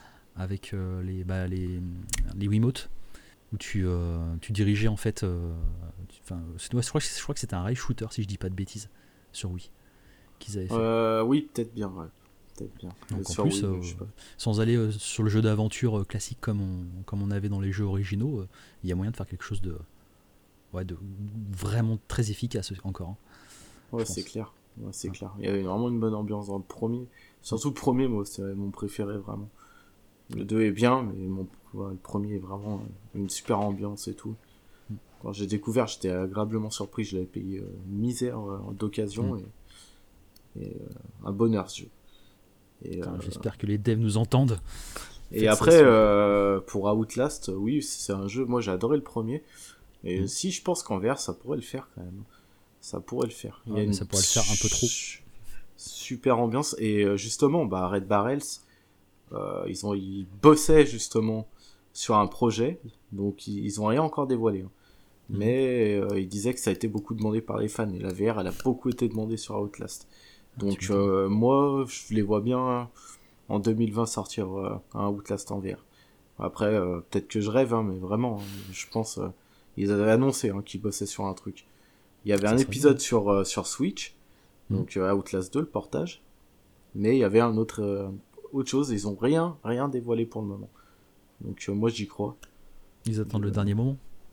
A: les Wiimotes, où tu dirigeais en fait. Je crois que c'était un rail shooter, si je dis pas de bêtises, sur Wii, qu'ils avaient fait.
D: Oui, peut-être bien, ouais.
A: Donc en plus, sans aller sur le jeu d'aventure classique comme on avait dans les jeux originaux, il y a moyen de faire quelque chose de vraiment très efficace encore. Hein,
D: ouais, c'est clair. Ouais, c'est clair. Il y avait vraiment une bonne ambiance dans le premier. Surtout le premier, moi, c'était mon préféré, vraiment. Le 2 est bien, mais le premier est vraiment une super ambiance et tout. Quand j'ai découvert, j'étais agréablement surpris. Je l'avais payé une misère d'occasion et un bonheur, ce jeu.
A: J'espère que les devs nous entendent.
D: Et après, pour Outlast, oui, c'est un jeu, moi j'ai adoré le premier. Et si je pense qu'en VR, ça pourrait le faire quand même. Ça pourrait le faire.
A: Ça pourrait le faire un peu trop.
D: Super ambiance. Et justement, Red Barrels, ils bossaient justement sur un projet. Donc ils ont rien encore dévoilé. Hein. Mais ils disaient que ça a été beaucoup demandé par les fans. Et la VR, elle a beaucoup été demandée sur Outlast. Donc moi, je les vois bien en 2020 sortir un Outlast en VR. Après, peut-être que je rêve, mais vraiment, je pense... ils avaient annoncé qu'ils bossaient sur un truc. Il y avait un épisode sur Switch, donc Outlast 2, le portage. Mais il y avait autre chose, ils ont rien dévoilé pour le moment. Donc moi, j'y crois.
A: Ils attendent le dernier moment.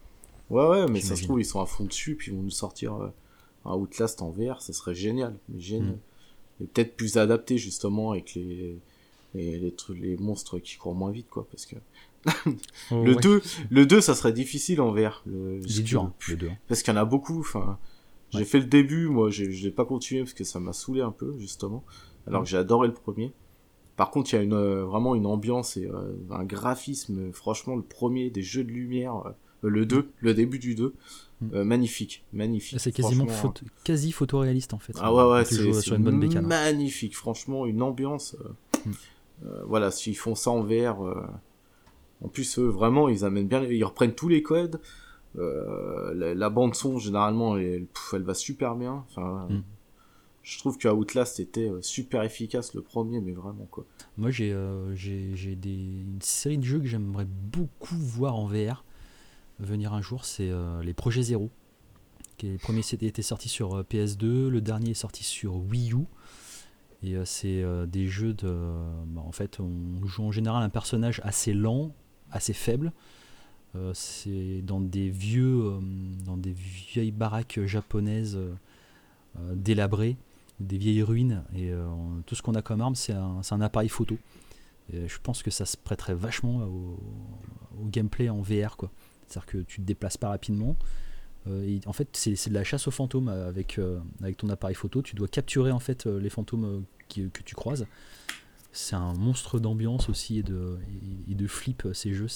D: Ouais, mais ça se
A: J'imagine.
D: trouve, ils sont à fond dessus, puis ils vont nous sortir un Outlast en VR, ça serait génial. Mais génial. Et peut-être plus adapté, justement, avec les monstres qui courent moins vite, quoi. Parce que
A: Oh,
D: le
A: ouais.
D: 2, le 2, ça serait difficile en VR.
A: Il est dur, hein, le 2.
D: Parce qu'il y en a beaucoup. Enfin, j'ai
A: Ouais.
D: fait le début, moi, je l'ai pas continué parce que ça m'a saoulé un peu, justement. Alors que j'ai adoré le premier. Par contre, il y a vraiment une ambiance et un graphisme, franchement, le premier, des jeux de lumière, le 2, le début du 2, magnifique.
A: C'est quasiment
D: franchement.
A: quasi photoréaliste en fait.
D: Ah ouais,
A: Quand tu joues
D: c'est
A: sur une bonne bécane.
D: magnifique, franchement, une ambiance. Voilà, s'ils font ça en VR, en plus, eux, vraiment, ils amènent bien, ils reprennent tous les codes. La bande son, généralement, elle va super bien. Enfin, je trouve que Outlast était super efficace le premier, mais vraiment quoi.
A: Moi j'ai une série de jeux que j'aimerais beaucoup voir en VR venir un jour, c'est les Projets Zero. Le premier était sorti sur PS2, le dernier est sorti sur Wii U. Et c'est des jeux de... en fait, on joue en général un personnage assez lent, assez faible. C'est dans des vieilles baraques japonaises délabrées, des vieilles ruines. Et tout ce qu'on a comme arme, c'est un appareil photo. Et je pense que ça se prêterait vachement au gameplay en VR, quoi. C'est-à-dire que tu te déplaces pas rapidement. En fait, c'est de la chasse aux fantômes avec ton appareil photo. Tu dois capturer en fait les fantômes que tu croises. C'est un monstre d'ambiance aussi et de flip. Ces jeux,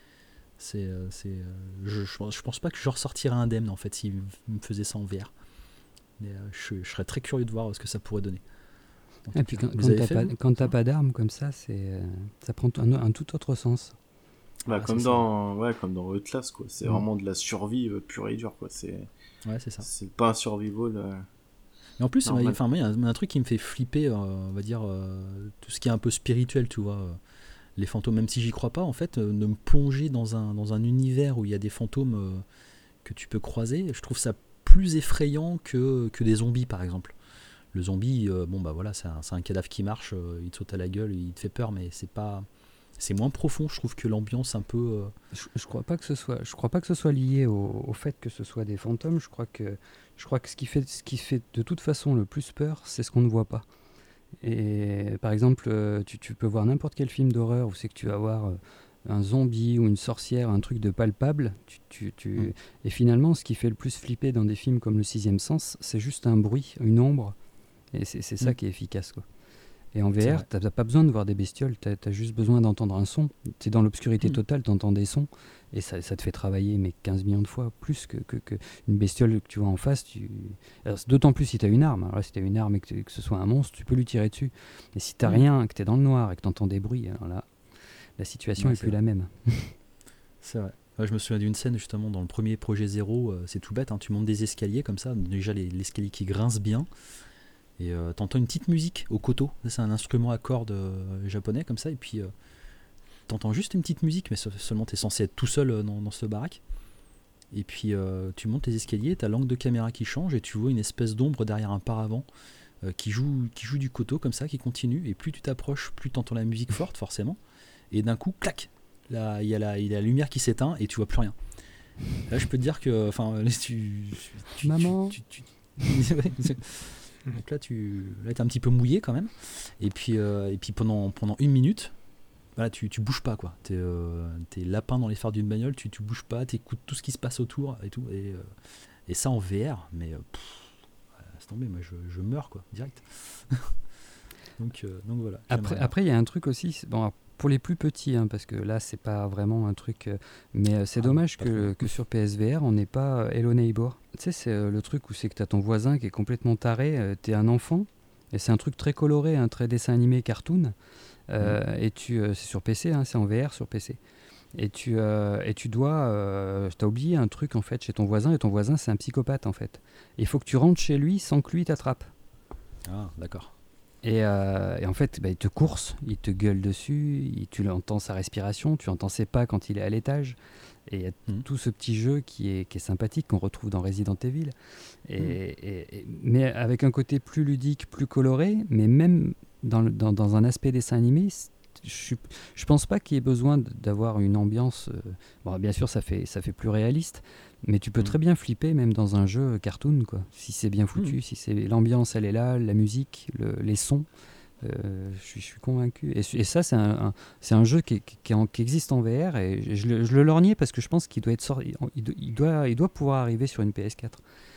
A: je pense pas que je ressortirais indemne en fait s'ils me faisaient ça en VR. Mais je serais très curieux de voir ce que ça pourrait donner.
C: Et puis
A: Vous
C: quand t'as pas d'armes comme ça, ça prend un tout autre sens.
D: Bah,
A: Ah,
D: comme
A: c'est
D: dans Outlast, quoi. C'est vraiment de la survie pure et dure, quoi.
A: Ouais, c'est ça.
D: C'est pas un survival.
A: Et en plus,
D: normal.
A: moi, il y a un truc qui me fait flipper, on va dire, tout ce qui est un peu spirituel, tu vois. Les fantômes, même si j'y crois pas, en fait, de me plonger dans un univers où il y a des fantômes que tu peux croiser, je trouve ça plus effrayant que des zombies, par exemple. Le zombie, bon bah voilà, c'est un cadavre qui marche, il te saute à la gueule, il te fait peur, mais c'est moins profond, je trouve, que l'ambiance un peu...
C: Je crois pas que ce soit lié au fait que ce soit des fantômes. Je crois que ce qui fait de toute façon le plus peur, c'est ce qu'on ne voit pas. Et par exemple, tu peux voir n'importe quel film d'horreur où c'est que tu vas voir un zombie ou une sorcière, un truc de palpable. Et finalement, ce qui fait le plus flipper dans des films comme Le Sixième Sens, c'est juste un bruit, une ombre. Et c'est ça qui est efficace, quoi. Et en VR, t'as pas besoin de voir des bestioles, t'as juste besoin d'entendre un son. T'es dans l'obscurité totale, t'entends des sons, et ça te fait travailler mais 15 millions de fois plus que une bestiole que tu vois en face. Alors, d'autant plus si t'as une arme. Alors là, si t'as une arme et que ce soit un monstre, tu peux lui tirer dessus. Et si t'as rien, que t'es dans le noir et que t'entends des bruits, alors là, la situation est plus la même.
A: C'est vrai. Ouais, je me souviens d'une scène justement dans le premier Projet Zero, c'est tout bête, hein, tu montes des escaliers comme ça, déjà l'escalier qui grince bien. Et t'entends une petite musique au koto, c'est un instrument à cordes japonais comme ça, et puis t'entends juste une petite musique, mais seulement t'es censé être tout seul dans ce baraque. Et puis tu montes les escaliers, t'as l'angle de caméra qui change, et tu vois une espèce d'ombre derrière un paravent qui joue du koto comme ça, qui continue, et plus tu t'approches, plus t'entends la musique forte forcément, et d'un coup, clac, là il y a la lumière qui s'éteint, et tu vois plus rien. Là je peux te dire que, enfin,
C: Maman
A: donc là t'es un petit peu mouillé quand même, et puis pendant une minute, voilà, tu bouges pas, quoi. T'es lapin dans les phares d'une bagnole, tu bouges pas, t'écoutes tout ce qui se passe autour et tout, et ça en VR, mais c'est tombé, moi je meurs, quoi, direct. donc voilà.
C: Après il y a un truc aussi, bon, pour les plus petits, hein, parce que là c'est pas vraiment un truc, mais c'est dommage que sur PSVR on n'ait pas Hello Neighbor. Tu sais, c'est le truc où c'est que t'as ton voisin qui est complètement taré, t'es un enfant, et c'est un truc très coloré, un très dessin animé cartoon, et c'est sur PC, hein, c'est en VR sur PC. Et tu dois, t'as oublié un truc en fait chez ton voisin, et ton voisin c'est un psychopathe en fait. Il faut que tu rentres chez lui sans que lui t'attrape.
A: Ah, d'accord.
C: Et en fait, il te course, il te gueule dessus, tu entends sa respiration, tu entends ses pas quand il est à l'étage. Et il y a tout ce petit jeu qui est sympathique, qu'on retrouve dans Resident Evil. Mais avec un côté plus ludique, plus coloré, mais même dans un aspect dessin animé, je pense pas qu'il y ait besoin d'avoir une ambiance. Bon, bien sûr, ça fait plus réaliste, mais tu peux très bien flipper même dans un jeu cartoon, quoi. Si c'est bien foutu, si c'est l'ambiance, elle est là, la musique, les sons. Je suis convaincu. Et ça, c'est un jeu qui existe en VR, et je le lorgnais parce que je pense qu'il doit être sorti, il doit pouvoir arriver sur une PS4.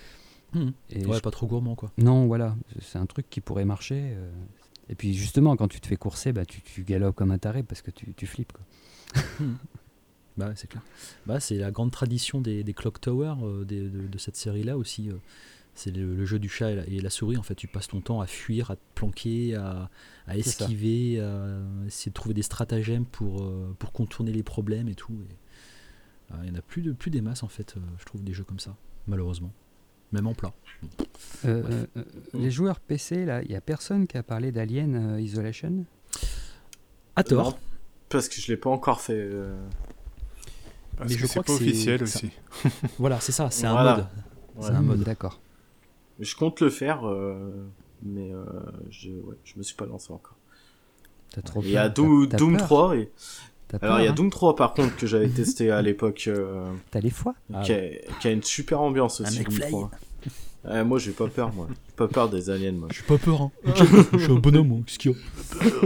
C: Et
A: ouais, pas trop gourmand, quoi.
C: Non, voilà, c'est un truc qui pourrait marcher. Et puis justement, quand tu te fais courser, bah, tu galopes comme un taré parce que tu flippes, quoi.
A: Bah ouais, c'est clair. Bah, c'est la grande tradition des Clock Tower, de cette série-là aussi. C'est le jeu du chat et la souris. En fait, tu passes ton temps à fuir, à te planquer, à esquiver, à essayer de trouver des stratagèmes pour contourner les problèmes et tout. Il y en a plus des masses, en fait, je trouve, des jeux comme ça, malheureusement. Même en plat.
C: Les joueurs PC, là, il n'y a personne qui a parlé d'Alien Isolation ?
A: À tort.
D: Non, parce que je l'ai pas encore fait.
B: Parce
A: Mais
B: que
A: je
B: c'est
A: crois
B: pas
A: que c'est
B: officiel
A: ça.
B: aussi.
A: Voilà, c'est ça, c'est
D: Voilà.
A: un mode.
D: Ouais.
A: C'est un mode.
C: D'accord.
D: Je compte le faire, mais je me suis pas lancé encore.
C: T'as trop
D: Il y a
C: peur.
D: Doom,
C: T'as
D: Doom
C: peur.
D: 3.
C: T'as
D: Alors,
C: peur,
D: il y a
C: hein.
D: Doom 3 par contre que j'avais testé à l'époque,
C: T'as les foies.
D: qui a une super ambiance aussi.
A: Un
D: Doom
A: McFly.
D: 3. Moi, j'ai pas peur, moi. J'ai pas peur des aliens, moi.
A: Je suis pas peur, hein. Je suis un bonhomme, moi. Qu'est-ce qu'il y a ?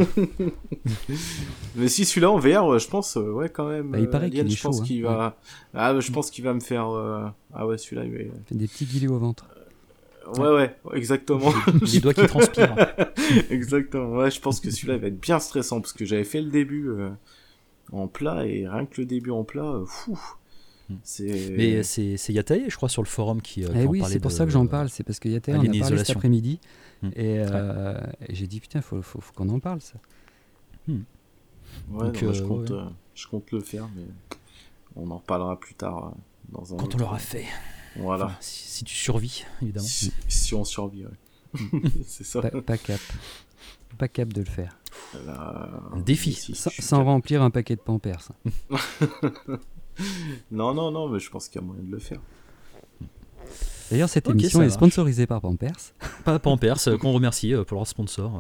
D: Mais si celui-là en VR, je pense, ouais, quand même.
C: Bah, il paraît
D: Alien,
C: qu'il est
D: je pense
C: chaud,
D: qu'il va. Ah, je pense qu'il va me faire. Ah ouais, celui-là, il va.
C: Fait des petits guillis au ventre.
D: Ouais, exactement.
A: Les doigts qui transpirent.
D: Exactement. Ouais, je pense que celui-là il va être bien stressant parce que j'avais fait le début en plat et rien que le début en plat, fou. C'est.
A: Mais c'est Yatae, je crois, sur le forum qui
C: Eh
A: en
C: oui,
A: parlait
C: c'est pour
A: de-
C: ça que j'en parle. C'est parce qu'il y a on a
A: Alien
C: parlé cet
A: Isolation.
C: après-midi.
A: Mm.
C: Et j'ai dit, putain, faut qu'on en parle, ça.
D: Ouais,
A: Donc,
D: non,
A: ouais.
D: je compte le faire, mais on en reparlera plus tard dans un.
A: Quand
D: autre-
A: on l'aura fait.
D: Voilà.
A: Enfin, si tu survis, évidemment.
D: Si on survit, ouais. C'est ça.
C: Pas cap. Pas cap de le faire.
A: Un défi.
D: Si,
C: Sans,
D: je suis
C: sans
D: cap.
C: remplir un paquet de Pampers.
D: Non, mais je pense qu'il y a moyen de le faire.
C: D'ailleurs, cette
A: Ok,
C: émission
A: ça
C: est
A: marche.
C: sponsorisée par Pampers.
A: Pas Pampers, qu'on remercie pour leur sponsor.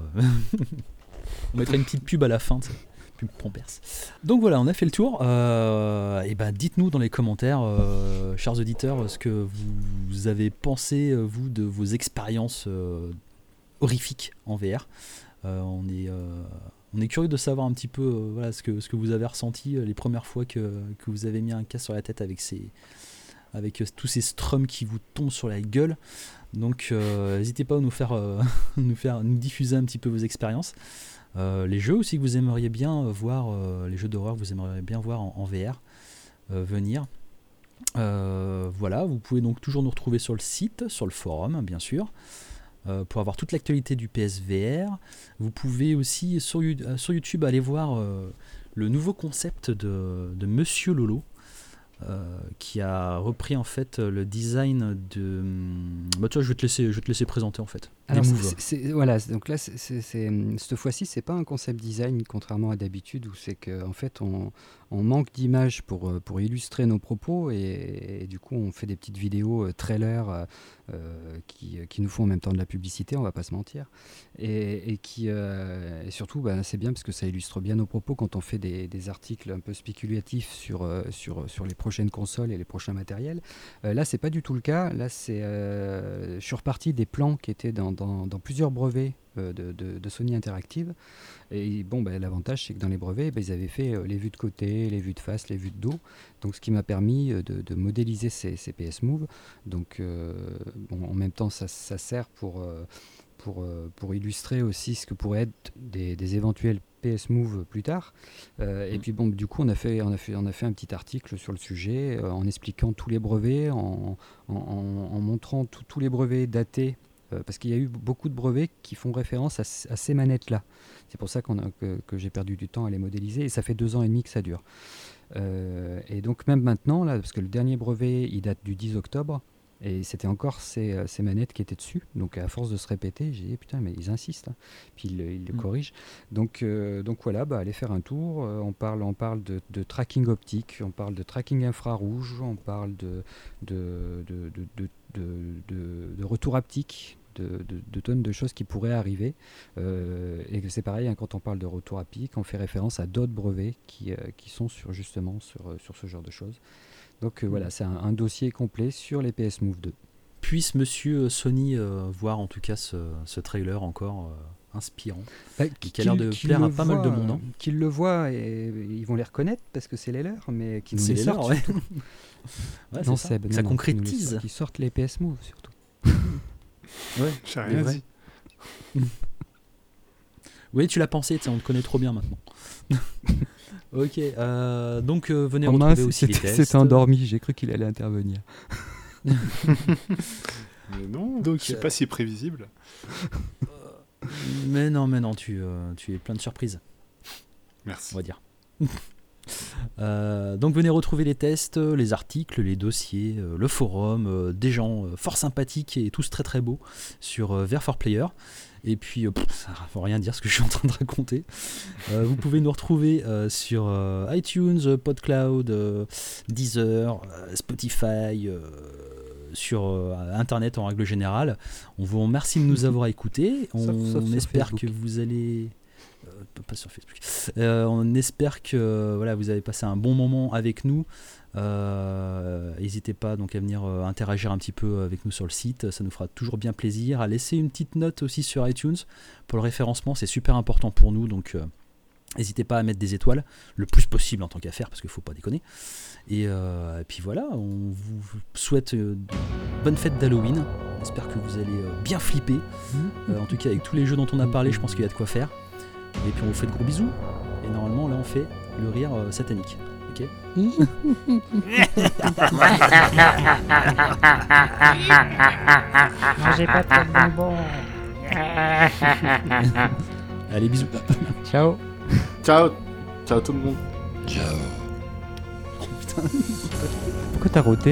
A: On mettra une petite pub à la fin, tu sais. Pub Pampers. Donc voilà, on a fait le tour. Et ben, dites-nous dans les commentaires, chers auditeurs, ce que vous avez pensé, vous, de vos expériences horrifiques en VR. On est curieux de savoir un petit peu voilà, ce que vous avez ressenti les premières fois que vous avez mis un casque sur la tête avec tous ces strums qui vous tombent sur la gueule. Donc n'hésitez pas à nous diffuser un petit peu vos expériences. Les jeux aussi que vous aimeriez bien voir, les jeux d'horreur que vous aimeriez bien voir en VR venir. Voilà, vous pouvez donc toujours nous retrouver sur le site, sur le forum bien sûr, pour avoir toute l'actualité du PSVR. Vous pouvez aussi sur YouTube aller voir le nouveau concept de Monsieur Lolo, qui a repris en fait le design de. Bah toi, je vais te laisser présenter en fait.
C: Alors,
A: Les moves.
C: voilà, donc là, cette fois-ci, c'est pas un concept design, contrairement à d'habitude, où c'est qu'en fait, on manque d'images pour illustrer nos propos, et du coup, on fait des petites vidéos trailers qui nous font en même temps de la publicité, on va pas se mentir, et surtout, bah, c'est bien parce que ça illustre bien nos propos quand on fait des articles un peu spéculatifs sur les prochaines consoles et les prochains matériels. Là, c'est pas du tout le cas. Là, je suis reparti des plans qui étaient dans plusieurs brevets de Sony Interactive. Et bon, l'avantage, c'est que dans les brevets, ils avaient fait les vues de côté, les vues de face, les vues de dos. Donc, ce qui m'a permis de modéliser ces PS Move. Donc, en même temps, ça sert pour illustrer aussi ce que pourrait être des éventuels PS Move plus tard. Et puis bon, du coup, on a fait un petit article sur le sujet en expliquant tous les brevets, en montrant tous les brevets datés. Parce qu'il y a eu beaucoup de brevets qui font référence à ces manettes-là. C'est pour ça que j'ai perdu du temps à les modéliser, et ça fait 2 ans et demi que ça dure. Et donc même maintenant, là, parce que le dernier brevet, il date du 10 octobre, et c'était encore ces manettes qui étaient dessus. Donc à force de se répéter, j'ai dit putain, mais ils insistent, hein. Puis ils le corrigent. Donc voilà, allez faire un tour. On parle de tracking optique, on parle de tracking infrarouge, on parle de retour haptique, de tonnes de choses qui pourraient arriver. Et que c'est pareil, hein, quand on parle de retour à pic, on fait référence à d'autres brevets qui sont justement sur ce genre de choses. Donc voilà, c'est un dossier complet sur les PS Move 2.
A: Puisse monsieur Sony voir en tout cas ce trailer encore inspirant, qui a l'air de plaire à pas mal de monde. Hein.
C: Qu'ils le voient et ils vont les reconnaître parce que c'est les leurs, mais qu'ils nous les sortent.
A: Ouais.
C: Ouais, non, Seb,
A: ça concrétise.
C: Qu'ils sortent les PS Move surtout.
A: Ouais,
B: j'ai rien dit.
A: Oui, tu l'as pensé, on te connaît trop bien maintenant. Ok, donc venez retrouver aussi les tests.
C: C'était endormi, j'ai cru qu'il allait intervenir.
B: Mais non, donc, je sais pas si prévisible.
A: Mais non, tu es plein de surprises.
B: Merci.
A: On va dire. Donc venez retrouver les tests, les articles, les dossiers, le forum, des gens fort sympathiques et tous très très beaux sur Ver4Player. Et puis, ça ne faut rien dire ce que je suis en train de raconter. Vous pouvez nous retrouver sur iTunes, PodCloud, Deezer, Spotify, sur Internet en règle générale. On vous remercie de nous avoir écoutés. On espère que vous allez... pas sur Facebook. On espère que voilà, vous avez passé un bon moment avec nous. N'hésitez pas donc à venir interagir un petit peu avec nous sur le site, ça nous fera toujours bien plaisir. À laisser une petite note aussi sur iTunes pour le référencement, c'est super important pour nous, donc n'hésitez pas à mettre des étoiles le plus possible en tant qu'affaire, parce qu'il ne faut pas déconner. Et puis voilà, on vous souhaite bonne fête d'Halloween. On espère que vous allez bien flipper. En tout cas, avec tous les jeux dont on a parlé, je pense qu'il y a de quoi faire. Et puis on vous fait de gros bisous. Et normalement, là, on fait le rire satanique. Ok.
E: Mangez pas trop de bonbons.
A: Allez, bisous.
C: Ciao.
D: Ciao tout le monde.
C: Pourquoi t'as roté à la fin ?